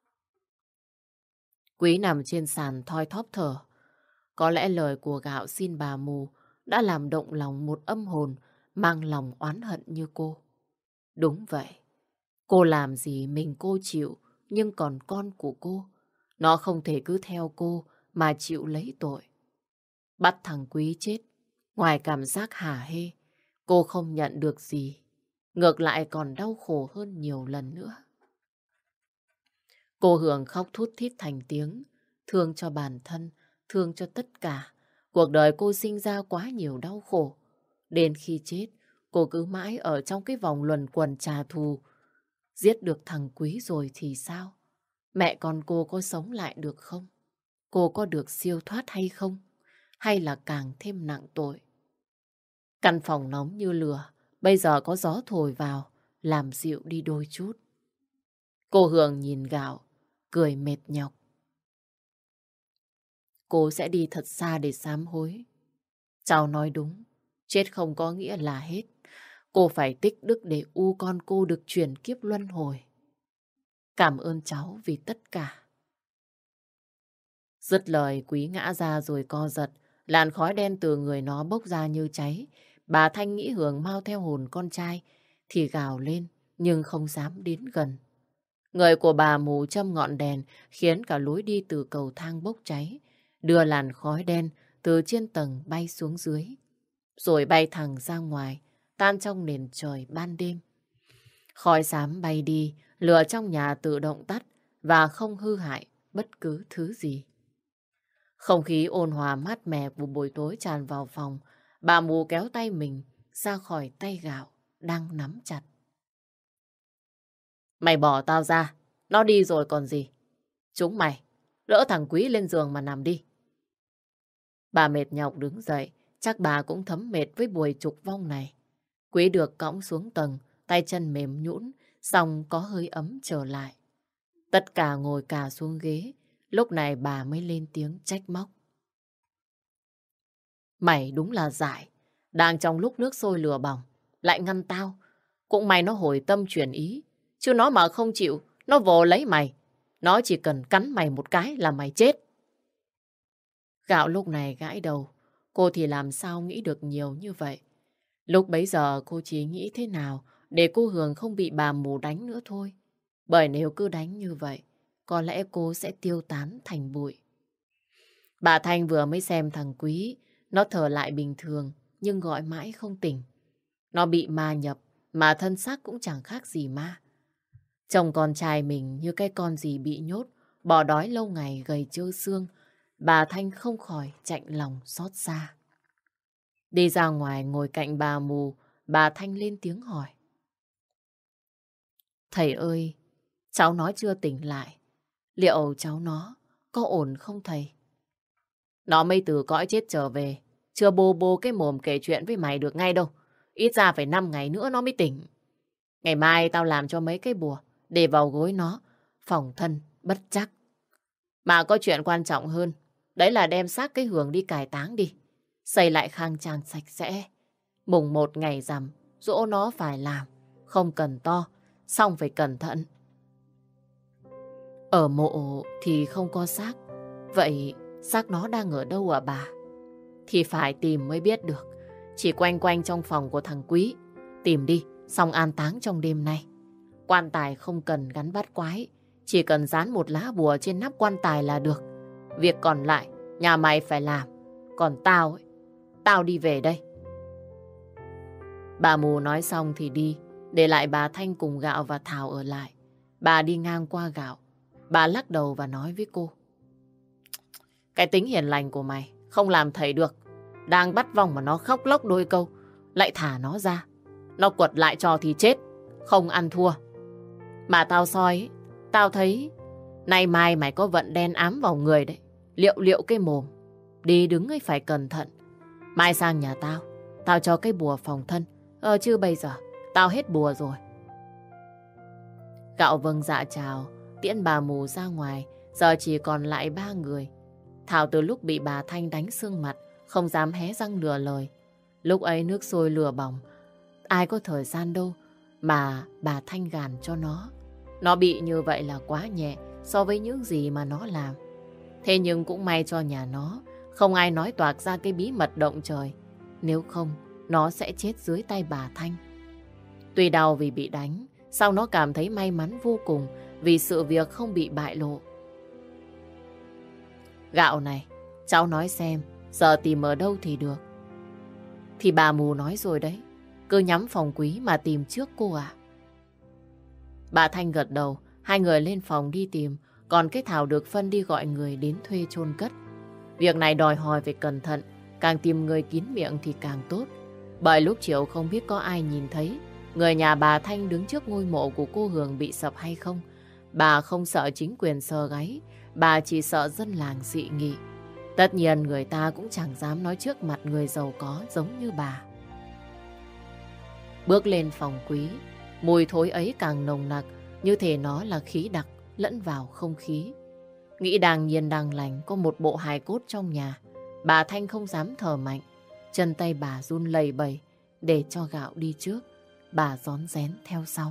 Quý nằm trên sàn thoi thóp thở. Có lẽ lời của Gạo xin bà mù đã làm động lòng một âm hồn mang lòng oán hận như cô. Đúng vậy. Cô làm gì mình cô chịu, nhưng còn con của cô, nó không thể cứ theo cô mà chịu lấy tội. Bắt thằng Quý chết, ngoài cảm giác hả hê, cô không nhận được gì. Ngược lại còn đau khổ hơn nhiều lần nữa. Cô Hường khóc thút thít thành tiếng, thương cho bản thân, thương cho tất cả. Cuộc đời cô sinh ra quá nhiều đau khổ. Đến khi chết, cô cứ mãi ở trong cái vòng luẩn quẩn trả thù. Giết được thằng Quý rồi thì sao? Mẹ con cô có sống lại được không? Cô có được siêu thoát hay không? Hay là càng thêm nặng tội? Căn phòng nóng như lửa, bây giờ có gió thổi vào, làm dịu đi đôi chút. Cô Hường nhìn Gạo, cười mệt nhọc. cô sẽ đi thật xa để sám hối. Cháu nói đúng, chết không có nghĩa là hết. Cô phải tích đức để con cô được chuyển kiếp luân hồi. Cảm ơn cháu vì tất cả. Dứt lời Quý ngã ra rồi co giật. Làn khói đen từ người nó bốc ra như cháy. Bà Thanh nghĩ Hường mau theo hồn con trai thì gào lên nhưng không dám đến gần. Người của bà mù châm ngọn đèn khiến cả lối đi từ cầu thang bốc cháy, đưa làn khói đen từ trên tầng bay xuống dưới, rồi bay thẳng ra ngoài, tan trong nền trời ban đêm. Khói xám bay đi, lửa trong nhà tự động tắt và không hư hại bất cứ thứ gì. Không khí ôn hòa mát mẻ của buổi tối tràn vào phòng, bà mù kéo tay mình ra khỏi tay Gạo đang nắm chặt. Mày bỏ tao ra, nó đi rồi còn gì. Chúng mày, đỡ thằng Quý lên giường mà nằm đi. Bà mệt nhọc đứng dậy, chắc bà cũng thấm mệt với buổi trục vong này. Quý được cõng xuống tầng, tay chân mềm nhũn, xong có hơi ấm trở lại. Tất cả ngồi cả xuống ghế, lúc này bà mới lên tiếng trách móc. Mày đúng là dại, đang trong lúc nước sôi lửa bỏng, lại ngăn tao. Cũng may nó hồi tâm chuyển ý, chứ nó mà không chịu, nó vồ lấy mày. Nó chỉ cần cắn mày một cái là mày chết. Gạo lúc này gãi đầu, cô thì làm sao nghĩ được nhiều như vậy. Lúc bấy giờ cô chỉ nghĩ thế nào để cô Hường không bị bà mù đánh nữa thôi. Bởi nếu cứ đánh như vậy, có lẽ cô sẽ tiêu tán thành bụi. Bà Thanh vừa mới xem thằng Quý, nó thở lại bình thường nhưng gọi mãi không tỉnh. Nó bị ma nhập mà thân xác cũng chẳng khác gì ma. Chồng con trai mình như cái con gì bị nhốt, bỏ đói lâu ngày gầy trơ xương. Bà Thanh không khỏi chạnh lòng xót xa. Đi ra ngoài ngồi cạnh bà mù, bà Thanh lên tiếng hỏi. Thầy ơi, cháu nó chưa tỉnh lại. Liệu cháu nó có ổn không thầy? Nó mới từ cõi chết trở về, chưa bô bô cái mồm kể chuyện với mày được ngay đâu. Ít ra phải 5 ngày nữa nó mới tỉnh. Ngày mai tao làm cho mấy cái bùa để vào gối nó, phòng thân bất trắc. Mà có chuyện quan trọng hơn, đấy là đem xác cái Hường đi cải táng đi. Xây lại khang trang sạch sẽ. Mùng 1 ngày rằm, dỗ nó phải làm, không cần to, xong phải cẩn thận. Ở mộ thì không có xác. Vậy xác nó đang ở đâu à bà? Thì phải tìm mới biết được. Chỉ quanh quanh trong phòng của thằng Quý. Tìm đi, xong an táng trong đêm nay. Quan tài không cần gắn bát quái, chỉ cần dán một lá bùa trên nắp quan tài là được. Việc còn lại, nhà mày phải làm. Còn tao đi về đây. Bà mù nói xong thì đi, để lại bà Thanh cùng Gạo và Thảo ở lại. Bà đi ngang qua Gạo, bà lắc đầu và nói với cô. Cái tính hiền lành của mày không làm thầy được. Đang bắt vong mà nó khóc lóc đôi câu, lại thả nó ra. Nó quật lại cho thì chết, không ăn thua. Mà tao soi, tao thấy nay mai mày có vận đen ám vào người đấy. Liệu cái mồm, đi đứng ấy phải cẩn thận. Mai sang nhà tao cho cái bùa phòng thân. Chứ bây giờ, tao hết bùa rồi. Gạo vâng dạ chào, tiễn bà mù ra ngoài. Giờ chỉ còn lại 3 người. Thảo từ lúc bị bà Thanh đánh sưng mặt, không dám hé răng nửa lời. Lúc ấy nước sôi lửa bỏng, ai có thời gian đâu mà bà Thanh gàn cho nó. Nó bị như vậy là quá nhẹ so với những gì mà nó làm. Thế nhưng cũng may cho nhà nó, không ai nói toạc ra cái bí mật động trời. Nếu không, nó sẽ chết dưới tay bà Thanh. Tuy đau vì bị đánh, song nó cảm thấy may mắn vô cùng vì sự việc không bị bại lộ. Gạo này, cháu nói xem, giờ tìm ở đâu thì được. Thì bà mù nói rồi đấy, cứ nhắm phòng Quý mà tìm trước cô ạ. Bà Thanh gật đầu, hai người lên phòng đi tìm, còn cái Thảo được phân đi gọi người đến thuê chôn cất. Việc này đòi hỏi phải cẩn thận, càng tìm người kín miệng thì càng tốt. Bởi lúc chiều không biết có ai nhìn thấy người nhà bà Thanh đứng trước ngôi mộ của cô Hường bị sập hay không. Bà không sợ chính quyền sờ gáy, bà chỉ sợ dân làng dị nghị. Tất nhiên người ta cũng chẳng dám nói trước mặt người giàu có giống như bà. Bước lên phòng Quý, mùi thối ấy càng nồng nặc, như thể nó là khí đặc lẫn vào không khí. Nghĩ đang nhiên đang lành có một bộ hài cốt trong nhà. Bà Thanh không dám thở mạnh. Chân tay bà run lẩy bẩy để cho Gạo đi trước. Bà rón rén theo sau.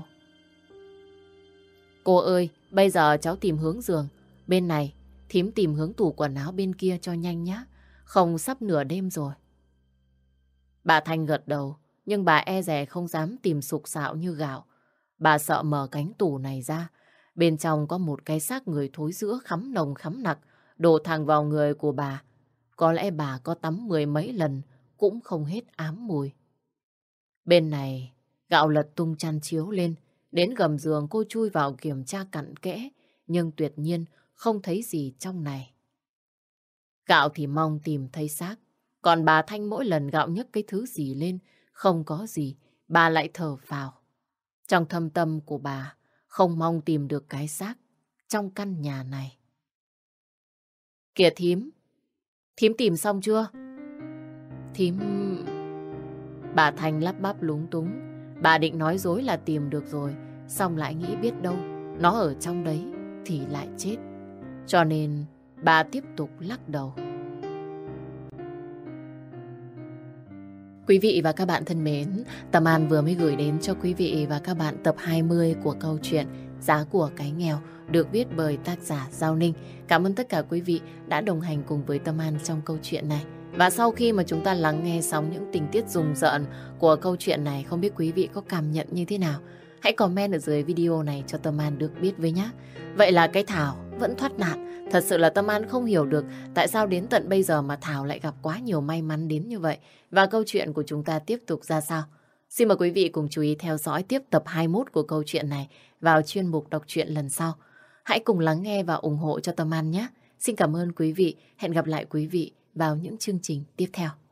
Cô ơi, bây giờ cháu tìm hướng giường. Bên này, thím tìm hướng tủ quần áo bên kia cho nhanh nhá. Không sắp nửa đêm rồi. Bà Thanh gật đầu, nhưng bà e dè không dám tìm sục sạo như Gạo. Bà sợ mở cánh tủ này ra. Bên trong có một cái xác người thối rữa khắm nồng khắm nặc, đổ thẳng vào người của bà. Có lẽ bà có tắm 10 mấy lần cũng không hết ám mùi. Bên này, Gạo lật tung chăn chiếu lên. Đến gầm giường cô chui vào kiểm tra cặn kẽ, nhưng tuyệt nhiên không thấy gì trong này. Gạo thì mong tìm thấy xác. Còn bà Thanh mỗi lần Gạo nhấc cái thứ gì lên, không có gì, bà lại thở phào. Trong thâm tâm của bà, không mong tìm được cái xác trong căn nhà này. Kìa thím, thím tìm xong chưa? Thím... Bà Thanh lắp bắp lúng túng. Bà định nói dối là tìm được rồi, xong lại nghĩ biết đâu nó ở trong đấy thì lại chết. Cho nên bà tiếp tục lắc đầu. Quý vị và các bạn thân mến, Tâm An vừa mới gửi đến cho quý vị và các bạn tập 20 của câu chuyện Giá của cái nghèo được viết bởi tác giả Giao Ninh. Cảm ơn tất cả quý vị đã đồng hành cùng với Tâm An trong câu chuyện này. Và sau khi mà chúng ta lắng nghe xong những tình tiết rùng rợn của câu chuyện này, không biết quý vị có cảm nhận như thế nào? Hãy comment ở dưới video này cho Tâm An được biết với nhé. Vậy là cái Thảo vẫn thoát nạn. Thật sự là Tâm An không hiểu được tại sao đến tận bây giờ mà Thảo lại gặp quá nhiều may mắn đến như vậy. Và câu chuyện của chúng ta tiếp tục ra sao? Xin mời quý vị cùng chú ý theo dõi tiếp tập 21 của câu chuyện này vào chuyên mục đọc truyện lần sau. Hãy cùng lắng nghe và ủng hộ cho Tâm An nhé. Xin cảm ơn quý vị. Hẹn gặp lại quý vị vào những chương trình tiếp theo.